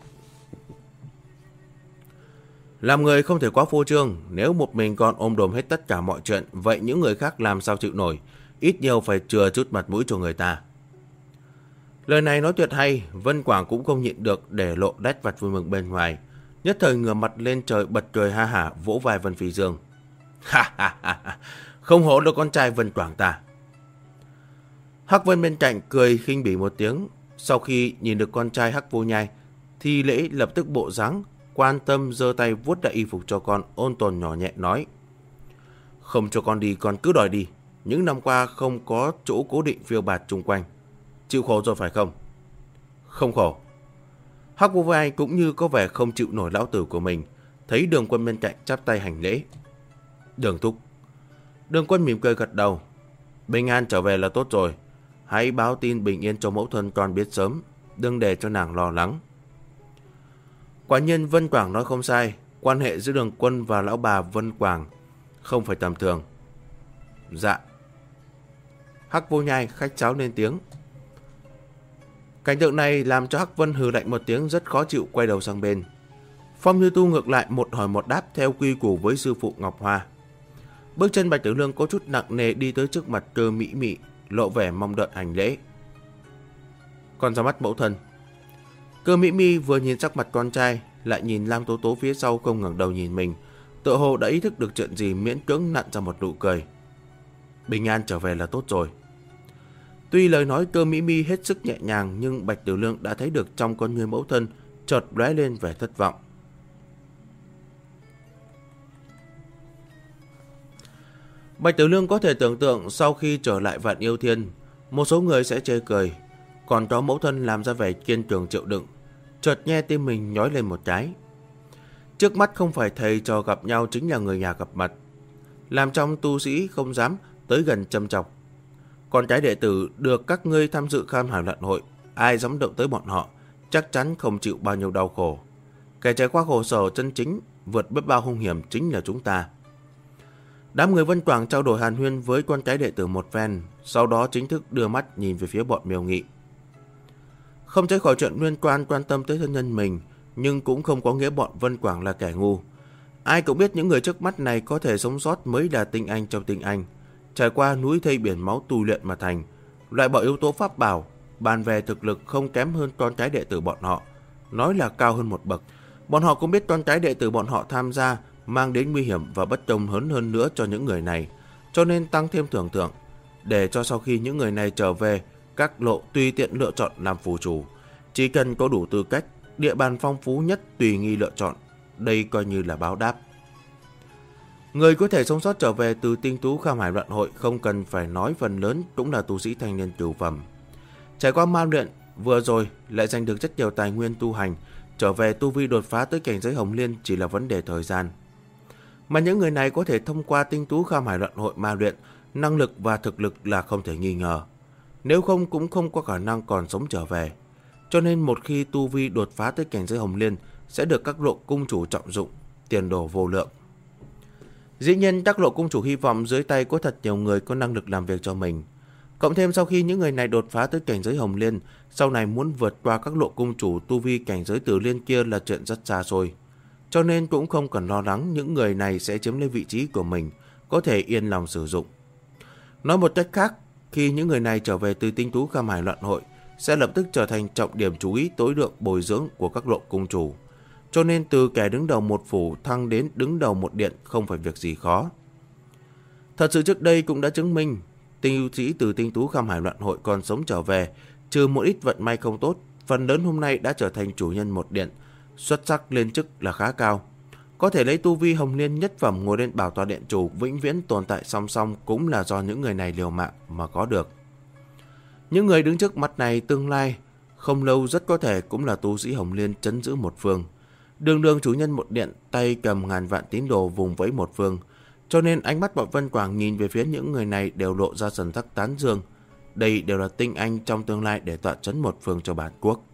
Làm người không thể quá phô trương, nếu một mình còn ôm đồm hết tất cả mọi chuyện, vậy những người khác làm sao chịu nổi, ít nhiều phải chừa chút mặt mũi cho người ta. Lời này nói tuyệt hay, Vân Quảng cũng không nhịn được để lộ đét vặt vui mừng bên ngoài, nhất thời ngửa mặt lên trời bật cười ha hả, vỗ vai Vân Phi Dương. Ha, không hổ được con trai Vân Quảng ta. Hắc Vân bên cạnh cười khinh bỉ một tiếng, sau khi nhìn được con trai Hắc Vô Nhai, Thi Lễ lập tức bộ dáng quan tâm giơ tay vuốt lại y phục cho con, ôn tồn nhỏ nhẹ nói. Không cho con đi con cứ đòi đi, những năm qua không có chỗ cố định phiêu bạt chung quanh. Chịu khổ rồi phải không? Không khổ. Hắc Vô Nhai cũng như có vẻ không chịu nổi lão tử của mình, thấy Đường Quân bên cạnh chắp tay hành lễ. Đường thúc. Đường Quân mỉm cười gật đầu. Bình an trở về là tốt rồi, hãy báo tin bình yên cho mẫu thân con biết sớm, đừng để cho nàng lo lắng. Quả nhiên Vân Quảng nói không sai, quan hệ giữa Đường Quân và lão bà Vân Quảng không phải tầm thường. Dạ. Hắc Vô Nhai khách sáo lên tiếng. Cảnh tượng này làm cho Hắc Vân hừ lạnh một tiếng rất khó chịu, quay đầu sang bên. Phong Như Tu ngược lại một hỏi một đáp theo quy củ với sư phụ Ngọc Hoa. Bước chân Bạch Tử Lương có chút nặng nề đi tới trước mặt Cơ Mỹ Mị, lộ vẻ mong đợi hành lễ. Con ra mắt mẫu thân. Cơ Mỹ Mị vừa nhìn sắc mặt con trai, lại nhìn Lam Tố Tố phía sau không ngẩng đầu nhìn mình, tựa hồ đã ý thức được chuyện gì, miễn cưỡng nặn ra một nụ cười. Bình an trở về là tốt rồi. Tuy lời nói Cơ Mỹ Mị hết sức nhẹ nhàng, nhưng Bạch Tử Lương đã thấy được trong con người mẫu thân chợt lóe lên vẻ thất vọng. Bạch Tử Lương có thể tưởng tượng sau khi trở lại Vạn Yêu Thiên, một số người sẽ chê cười, còn có mẫu thân làm ra vẻ kiên cường chịu đựng. Chợt nghe tim mình nhói lên một cái. Trước mắt không phải thầy trò gặp nhau, chính là người nhà gặp mặt, làm trong tu sĩ không dám tới gần châm chọc. Còn cái đệ tử được các ngươi tham dự Kham Hải Loạn Hội, ai dám động tới bọn họ, chắc chắn không chịu bao nhiêu đau khổ. Kẻ trải qua khổ sở chân chính, vượt biết bao hung hiểm chính là chúng ta. Đám người Vân Quảng trao đổi hàn huyên với con cái đệ tử một phen, sau đó chính thức đưa mắt nhìn về phía bọn Miêu Nghị. Không tránh khỏi chuyện liên quan tâm tới thân nhân mình, nhưng cũng không có nghĩa bọn Vân Quảng là kẻ ngu. Ai cũng biết những người trước mắt này có thể sống sót mới là tinh anh trong tinh anh, trải qua núi thây biển máu tu luyện mà thành, loại bỏ yếu tố pháp bảo, bàn về thực lực không kém hơn con cái đệ tử bọn họ, nói là cao hơn một bậc. Bọn họ cũng biết con cái đệ tử bọn họ tham gia mang đến nguy hiểm và bất công hơn nữa cho những người này, cho nên tăng thêm thưởng thưởng, để cho sau khi những người này trở về, các lộ tùy tiện lựa chọn làm phù chủ. Chỉ cần có đủ tư cách, địa bàn phong phú nhất tùy nghi lựa chọn, đây coi như là báo đáp. Người có thể sống sót trở về từ tinh tú Kham Hải Loạn Hội không cần phải nói phần lớn cũng là tu sĩ thanh niên cửu phẩm. Trải qua ma luyện, vừa rồi lại giành được rất nhiều tài nguyên tu hành, trở về tu vi đột phá tới cảnh giới Hồng Liên chỉ là vấn đề thời gian. Mà những người này có thể thông qua tinh tú Kham Hải Loạn Hội ma luyện, năng lực và thực lực là không thể nghi ngờ. Nếu không cũng không có khả năng còn sống trở về. Cho nên một khi tu vi đột phá tới cảnh giới Hồng Liên sẽ được các lộ cung chủ trọng dụng, tiền đồ vô lượng. Dĩ nhiên các lộ cung chủ hy vọng dưới tay có thật nhiều người có năng lực làm việc cho mình. Cộng thêm sau khi những người này đột phá tới cảnh giới Hồng Liên, sau này muốn vượt qua các lộ cung chủ tu vi cảnh giới Tử Liên kia là chuyện rất xa xôi. Cho nên cũng không cần lo lắng những người này sẽ chiếm lấy vị trí của mình, có thể yên lòng sử dụng. Nói một cách khác, khi những người này trở về từ tinh tú Kham Hải Loạn Hội, sẽ lập tức trở thành trọng điểm chú ý tối lượng bồi dưỡng của các lộ cung chủ. Cho nên từ kẻ đứng đầu một phủ thăng đến đứng đầu một điện không phải việc gì khó. Thật sự trước đây cũng đã chứng minh, tinh sĩ từ tinh tú Kham Hải Loạn Hội còn sống trở về, trừ một ít vận may không tốt, phần lớn hôm nay đã trở thành chủ nhân một điện, xuất sắc lên chức là khá cao. Có thể lấy tu vi Hồng Liên nhất phẩm ngồi lên bảo tọa điện chủ vĩnh viễn tồn tại song song cũng là do những người này liều mạng mà có được. Những người đứng trước mặt này tương lai không lâu rất có thể cũng là tu sĩ Hồng Liên trấn giữ một phương. Đường đường chủ nhân một điện, tay cầm ngàn vạn tín đồ vùng vẫy một phương. Cho nên ánh mắt bọn Vân Quảng nhìn về phía những người này đều lộ ra thần sắc tán dương. Đây đều là tinh anh trong tương lai để tọa trấn một phương cho bản quốc.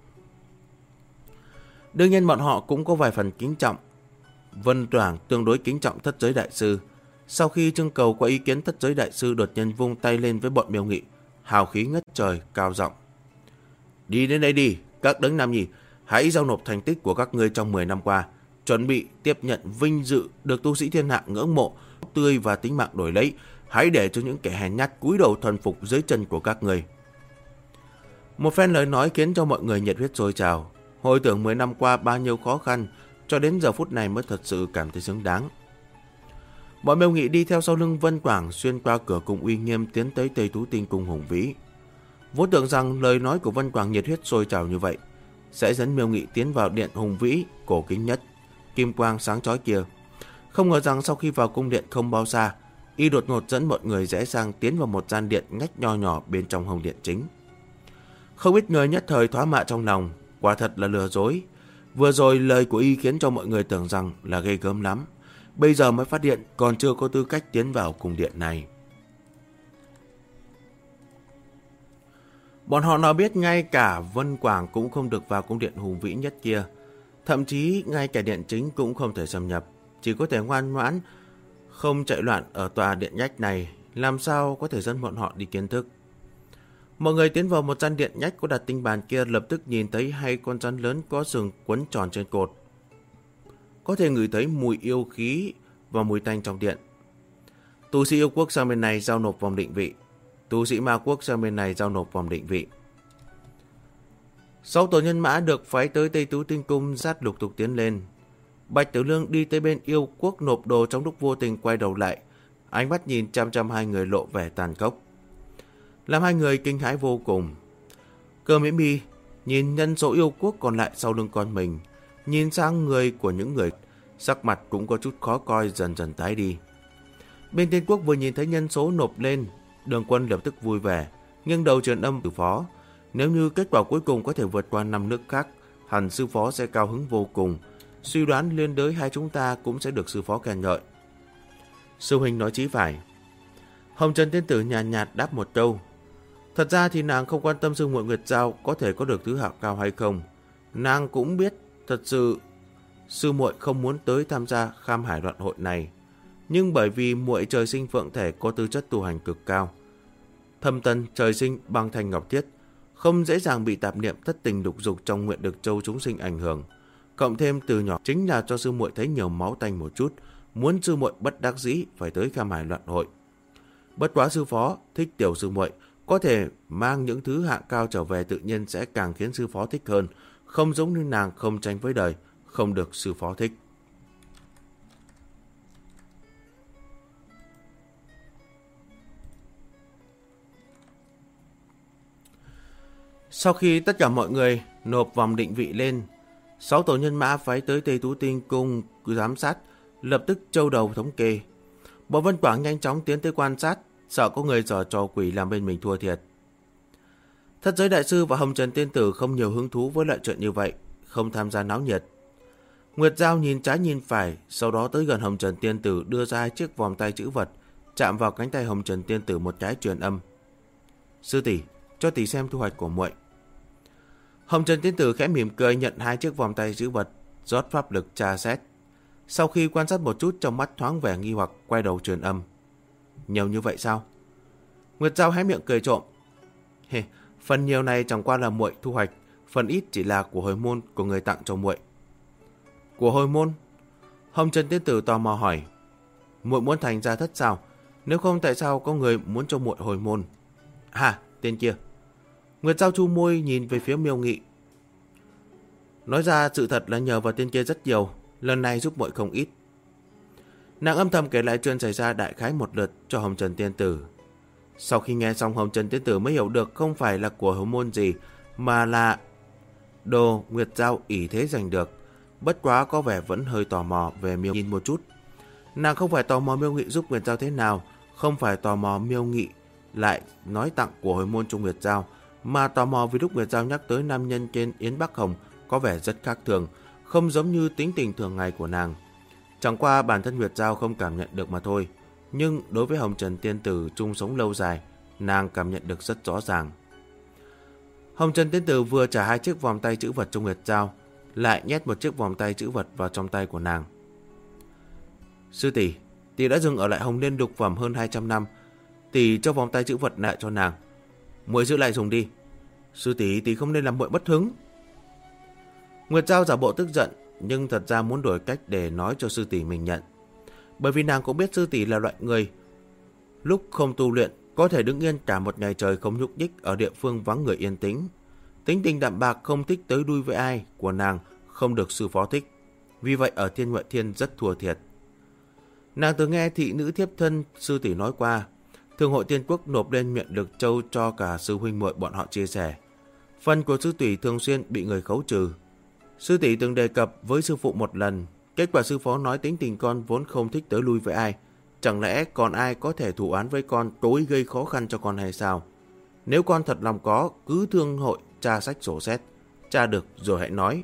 Đương nhiên bọn họ cũng có vài phần kính trọng. Vân Quảng tương đối kính trọng Thất Giới Đại Sư. Sau khi trưng cầu có ý kiến, Thất Giới Đại Sư đột nhiên vung tay lên với bọn Miêu Nghị, hào khí ngất trời, cao giọng: "Đi đến đây đi, các đấng nam nhi, hãy giao nộp thành tích của các ngươi trong 10 năm qua, chuẩn bị tiếp nhận vinh dự được tu sĩ thiên hạ ngưỡng mộ, tươi và tính mạng đổi lấy. Hãy để cho những kẻ hèn nhát cúi đầu thuần phục dưới chân của các ngươi." Một phen lời nói khiến cho mọi người nhiệt huyết sôi trào. Hồi tưởng 10 năm qua bao nhiêu khó khăn, cho đến giờ phút này mới thật sự cảm thấy xứng đáng. Bọn Miêu Nghị đi theo sau lưng Vân Quảng xuyên qua cửa cung uy nghiêm tiến tới Tây Tú Tinh Cung hùng vĩ. Vốn tưởng rằng lời nói của Vân Quảng nhiệt huyết sôi trào như vậy sẽ dẫn Miêu Nghị tiến vào điện hùng vĩ cổ kính nhất, kim quang sáng chói kia. Không ngờ rằng sau khi vào cung điện không bao xa, y đột ngột dẫn mọi người rẽ sang tiến vào một gian điện ngách nho nhỏ bên trong hồng điện chính. Không ít người nhất thời thoá mạ trong lòng, quả thật là lừa dối. Vừa rồi lời của y khiến cho mọi người tưởng rằng là ghê gớm lắm, bây giờ mới phát hiện còn chưa có tư cách tiến vào cung điện này. Bọn họ nào biết ngay cả Vân Quảng cũng không được vào cung điện hùng vĩ nhất kia, thậm chí ngay cả điện chính cũng không thể xâm nhập, chỉ có thể ngoan ngoãn không chạy loạn ở tòa điện nhách này, làm sao có thể dẫn bọn họ đi kiến thức. Mọi người tiến vào một gian điện nhách có đặt tinh bàn kia, lập tức nhìn thấy hai con rắn lớn có sừng quấn tròn trên cột. Có thể ngửi thấy mùi yêu khí và mùi tanh trong điện. Tu sĩ yêu quốc sang bên này giao nộp vòng định vị. Tu sĩ ma quốc sang bên này giao nộp vòng định vị. 6 tổ nhân mã được phái tới Tây Tú Tinh Cung sát lục tục tiến lên. Bạch Tiểu Lương đi tới bên yêu quốc nộp đồ, trong lúc vô tình quay đầu lại, ánh mắt nhìn chăm chăm hai người lộ vẻ tàn khốc, làm hai người kinh hãi vô cùng. Cơ Mỹ Mi nhìn nhân số yêu quốc còn lại sau lưng con mình, nhìn sang người của những người, sắc mặt cũng có chút khó coi, dần dần tái đi. Bên Tiên Quốc vừa nhìn thấy nhân số nộp lên, Đường Quân lập tức vui vẻ, nghiêng đầu truyền âm từ phó. Nếu như kết quả cuối cùng có thể vượt qua 5 nước khác, hẳn sư phó sẽ cao hứng vô cùng. Suy đoán liên đới hai chúng ta cũng sẽ được sư phó khen ngợi. Sư huynh nói chí phải. Hồng Trần Tiên Tử nhàn nhạt đáp một câu. Thật ra thì nàng không quan tâm sư muội Nguyệt Giao có thể có được thứ hạng cao hay không. Nàng cũng biết thật sự sư muội không muốn tới tham gia Kham Hải Loạn Hội này, nhưng bởi vì muội trời sinh phượng thể có tư chất tu hành cực cao, thâm tân trời sinh băng thanh ngọc thiết, không dễ dàng bị tạp niệm thất tình lục dục trong nguyện được châu chúng sinh ảnh hưởng. Cộng thêm từ nhỏ chính là cho sư muội thấy nhiều máu tanh một chút, muốn sư muội bất đắc dĩ phải tới Kham Hải luận hội. Bất quá sư phó thích tiểu sư muội, có thể mang những thứ hạng cao trở về tự nhiên sẽ càng khiến sư phó thích hơn, không giống như nàng không tranh với đời, không được sư phó thích. Sau khi tất cả mọi người nộp vòng định vị lên, 6 tổ nhân mã phái tới Tây Tú Tinh Cung giám sát, lập tức châu đầu thống kê. Bọn Vân Quảng nhanh chóng tiến tới quan sát, sợ có người giở trò quỷ làm bên mình thua thiệt. Thất giới đại sư và Hồng Trần Tiên Tử không nhiều hứng thú với loại chuyện như vậy, không tham gia náo nhiệt. Nguyệt Giao nhìn trái nhìn phải, sau đó tới gần Hồng Trần Tiên Tử đưa ra 2 chiếc vòng tay chữ vật, chạm vào cánh tay Hồng Trần Tiên Tử một cái truyền âm. Sư tỷ, cho tỷ xem thu hoạch của muội. Hồng Trần Tiên Tử khẽ mỉm cười nhận 2 chiếc vòng tay chữ vật, rót pháp lực tra xét. Sau khi quan sát một chút, trong mắt thoáng vẻ nghi hoặc, quay đầu truyền âm. Nhiều như vậy sao? Nguyệt Giao hé miệng cười trộm. Phần nhiều này chẳng qua là muội thu hoạch, phần ít chỉ là của hồi môn của người tặng cho muội. Của hồi môn? Hồng Trần Tiên Tử tò mò hỏi. Muội muốn thành gia thất sao? Nếu không tại sao có người muốn cho muội hồi môn? Tên kia. Nguyệt Giao chu môi nhìn về phía Miêu Nghị. Nói ra sự thật là nhờ vào tên kia rất nhiều, lần này giúp muội không ít. Nàng âm thầm kể lại chuyện xảy ra đại khái một lượt cho Hồng Trần Tiên Tử. Sau khi nghe xong, Hồng Trần Tiên Tử mới hiểu được không phải là của hồi môn gì, mà là đồ Nguyệt Giao ỷ thế giành được. Bất quá có vẻ vẫn hơi tò mò về Miêu Nghị một chút. Nàng không phải tò mò Miêu Nghị giúp Nguyệt Giao thế nào, không phải tò mò Miêu Nghị lại nói tặng của hồi môn cho Nguyệt Giao, mà tò mò vì lúc Nguyệt Giao nhắc tới nam nhân trên Yến Bắc Hồng có vẻ rất khác thường, không giống như tính tình thường ngày của nàng. Chẳng qua bản thân Nguyệt Giao không cảm nhận được mà thôi, nhưng đối với Hồng Trần Tiên Tử chung sống lâu dài, nàng cảm nhận được rất rõ ràng. Hồng Trần Tiên Tử vừa trả 2 chiếc vòng tay chữ vật cho Nguyệt Giao, lại nhét một chiếc vòng tay chữ vật vào trong tay của nàng. Sư tỷ, tỷ đã dừng ở lại Hồng Liên Lục Phẩm hơn 200 năm, tỷ cho vòng tay chữ vật lại cho nàng. Muội giữ lại dùng đi. Sư tỷ không nên làm muội bất hứng. Nguyệt Giao giả bộ tức giận, nhưng thật ra muốn đổi cách để nói cho sư tỷ mình nhận. Bởi vì nàng cũng biết sư tỷ là loại người lúc không tu luyện có thể đứng yên cả một ngày trời không nhúc nhích ở địa phương vắng người yên tĩnh. Tính tình đạm bạc, không thích tới đuôi với ai của nàng không được sư phó thích. Vì vậy ở Thiên Ngoại Thiên rất thua thiệt. Nàng từng nghe thị nữ thiếp thân sư tỷ nói qua, Thương hội Tiên Quốc nộp lên miệng lực châu cho cả sư huynh muội bọn họ chia sẻ. Phần của sư tỷ thường xuyên bị người khấu trừ. Sư tỷ từng đề cập với sư phụ một lần, kết quả sư phó nói tính tình con vốn không thích tới lui với ai. Chẳng lẽ còn ai có thể thù oán với con, cố ý gây khó khăn cho con hay sao? Nếu con thật lòng có, cứ thương hội tra sách sổ xét, tra được rồi hãy nói.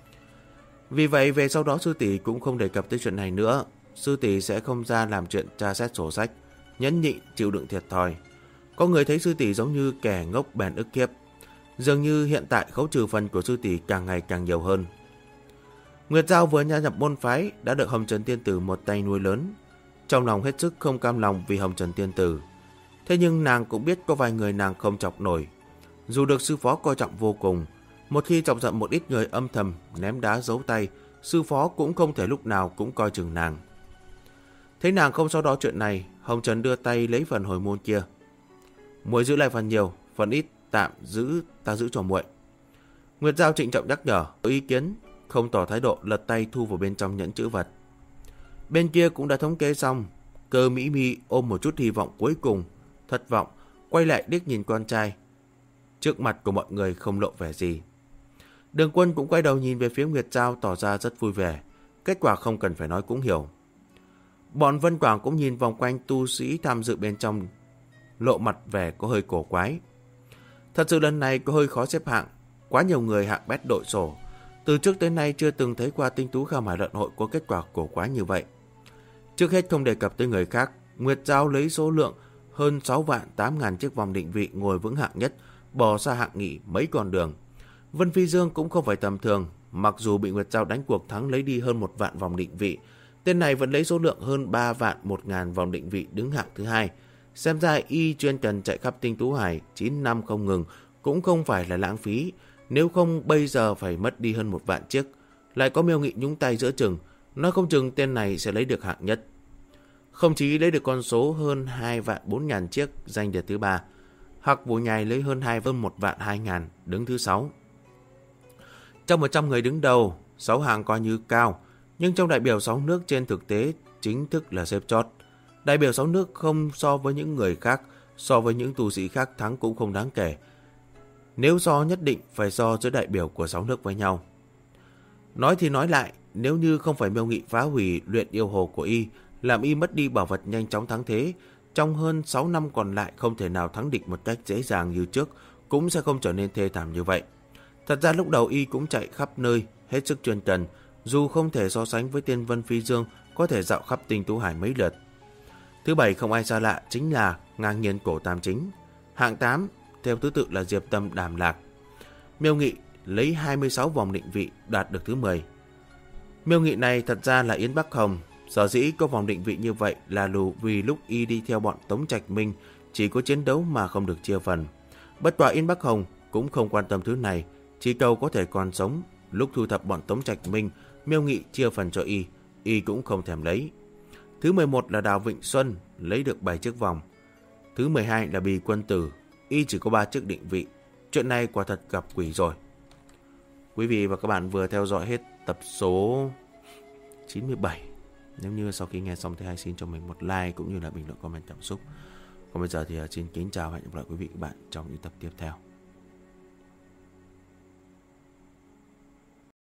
Vì vậy về sau đó sư tỷ cũng không đề cập tới chuyện này nữa. Sư tỷ sẽ không ra làm chuyện tra xét sổ sách, nhẫn nhịn chịu đựng thiệt thòi. Có người thấy sư tỷ giống như kẻ ngốc bèn ức kiếp. Dường như hiện tại khấu trừ phần của sư tỷ càng ngày càng nhiều hơn. Nguyệt Giao vừa gia nhập môn phái đã được Hồng Trần Tiên Tử một tay nuôi lớn, trong lòng hết sức không cam lòng vì Hồng Trần Tiên Tử. Thế nhưng nàng cũng biết có vài người nàng không chọc nổi. Dù được sư phó coi trọng vô cùng, một khi chọc giận một ít người âm thầm ném đá giấu tay, sư phó cũng không thể lúc nào cũng coi chừng nàng. Thấy nàng không so đo chuyện này, Hồng Trần đưa tay lấy phần hồi môn kia. Muội giữ lại phần nhiều, phần ít tạm giữ, ta giữ cho muội. Nguyệt Giao trịnh trọng nhắc nhở, có ý kiến không tỏ thái độ, lật tay thu vào bên trong nhẫn chữ vật. Bên kia cũng đã thống kê xong. Cơ Mỹ Mi ôm một chút hy vọng cuối cùng, thất vọng, quay lại điếc nhìn con trai. Trước mặt của mọi người không lộ vẻ gì. Đường Quân cũng quay đầu nhìn về phía Nguyệt Giao, tỏ ra rất vui vẻ. Kết quả không cần phải nói cũng hiểu. Bọn Vân Quảng cũng nhìn vòng quanh tu sĩ tham dự bên trong, lộ mặt vẻ có hơi cổ quái. Thật sự lần này có hơi khó xếp hạng, quá nhiều người hạng bét đội sổ. Từ trước tới nay chưa từng thấy qua tinh tú Kham Hải luận hội có kết quả cổ quái như vậy. Trước hết không đề cập tới người khác, Nguyệt Giao lấy số lượng hơn 6.800.000 chiếc vòng định vị ngồi vững hạng nhất, bỏ xa hạng nhì mấy con đường. Vân Phi Dương cũng không phải tầm thường, mặc dù bị Nguyệt Giao đánh cuộc thắng lấy đi hơn 1 vạn vòng định vị, tên này vẫn lấy số lượng hơn 3.100.000 vòng định vị đứng hạng thứ hai. Xem ra y chuyên cần chạy khắp tinh tú hải 9 năm không ngừng cũng không phải là lãng phí, nếu không bây giờ phải mất đi hơn 1 vạn chiếc. Lại có Miêu Nghị nhúng tay giữa chừng, nói không chừng tên này sẽ lấy được hạng nhất. Không chỉ lấy được con số hơn 2.400.000 chiếc giành được thứ 3, Hạc Vũ Nhai lấy hơn 1.200.000 đứng thứ 6. Trong 100 người đứng đầu, 6 hạng coi như cao, nhưng trong đại biểu 6 nước trên thực tế chính thức là xếp chót. Đại biểu 6 nước không so với những người khác, so với những tu sĩ khác thắng cũng không đáng kể. Nếu so nhất định phải so giữa đại biểu của 6 nước với nhau. Nói thì nói lại, nếu như không phải Miêu Nghị phá hủy luyện yêu hồ của y, làm y mất đi bảo vật nhanh chóng thắng thế, trong hơn 6 năm còn lại không thể nào thắng địch một cách dễ dàng như trước, cũng sẽ không trở nên thê thảm như vậy. Thật ra lúc đầu y cũng chạy khắp nơi, hết sức chuyên cần, dù không thể so sánh với tên Vân Phi Dương có thể dạo khắp Tinh Tú Hải mấy lượt. Thứ 7 không ai xa lạ chính là ngang nhiên Cổ Tam Chính. Hạng 8 theo thứ tự là Diệp Tâm Đàm Lạc. Miêu Nghị lấy 26 vòng định vị đạt được thứ 10. Miêu Nghị này thật ra là Yến Bắc Hồng, sở dĩ có vòng định vị như vậy là vì lúc y đi theo bọn Tống Trạch Minh chỉ có chiến đấu mà không được chia phần. Bất quả Yến Bắc Hồng cũng không quan tâm thứ này, chỉ cầu có thể còn sống. Lúc thu thập bọn Tống Trạch Minh, Miêu Nghị chia phần cho y cũng không thèm lấy. Thứ 11 là Đào Vịnh Xuân, lấy được 7 chiếc vòng. Thứ 12 là Bì Quân Tử, y chỉ có 3 chiếc định vị. Chuyện này quả thật gặp quỷ rồi. Quý vị và các bạn vừa theo dõi hết tập số 97. Nếu như sau khi nghe xong thì hãy xin cho mình một like cũng như là bình luận comment cảm xúc. Còn bây giờ thì xin kính chào và hẹn gặp lại quý vị và các bạn trong những tập tiếp theo.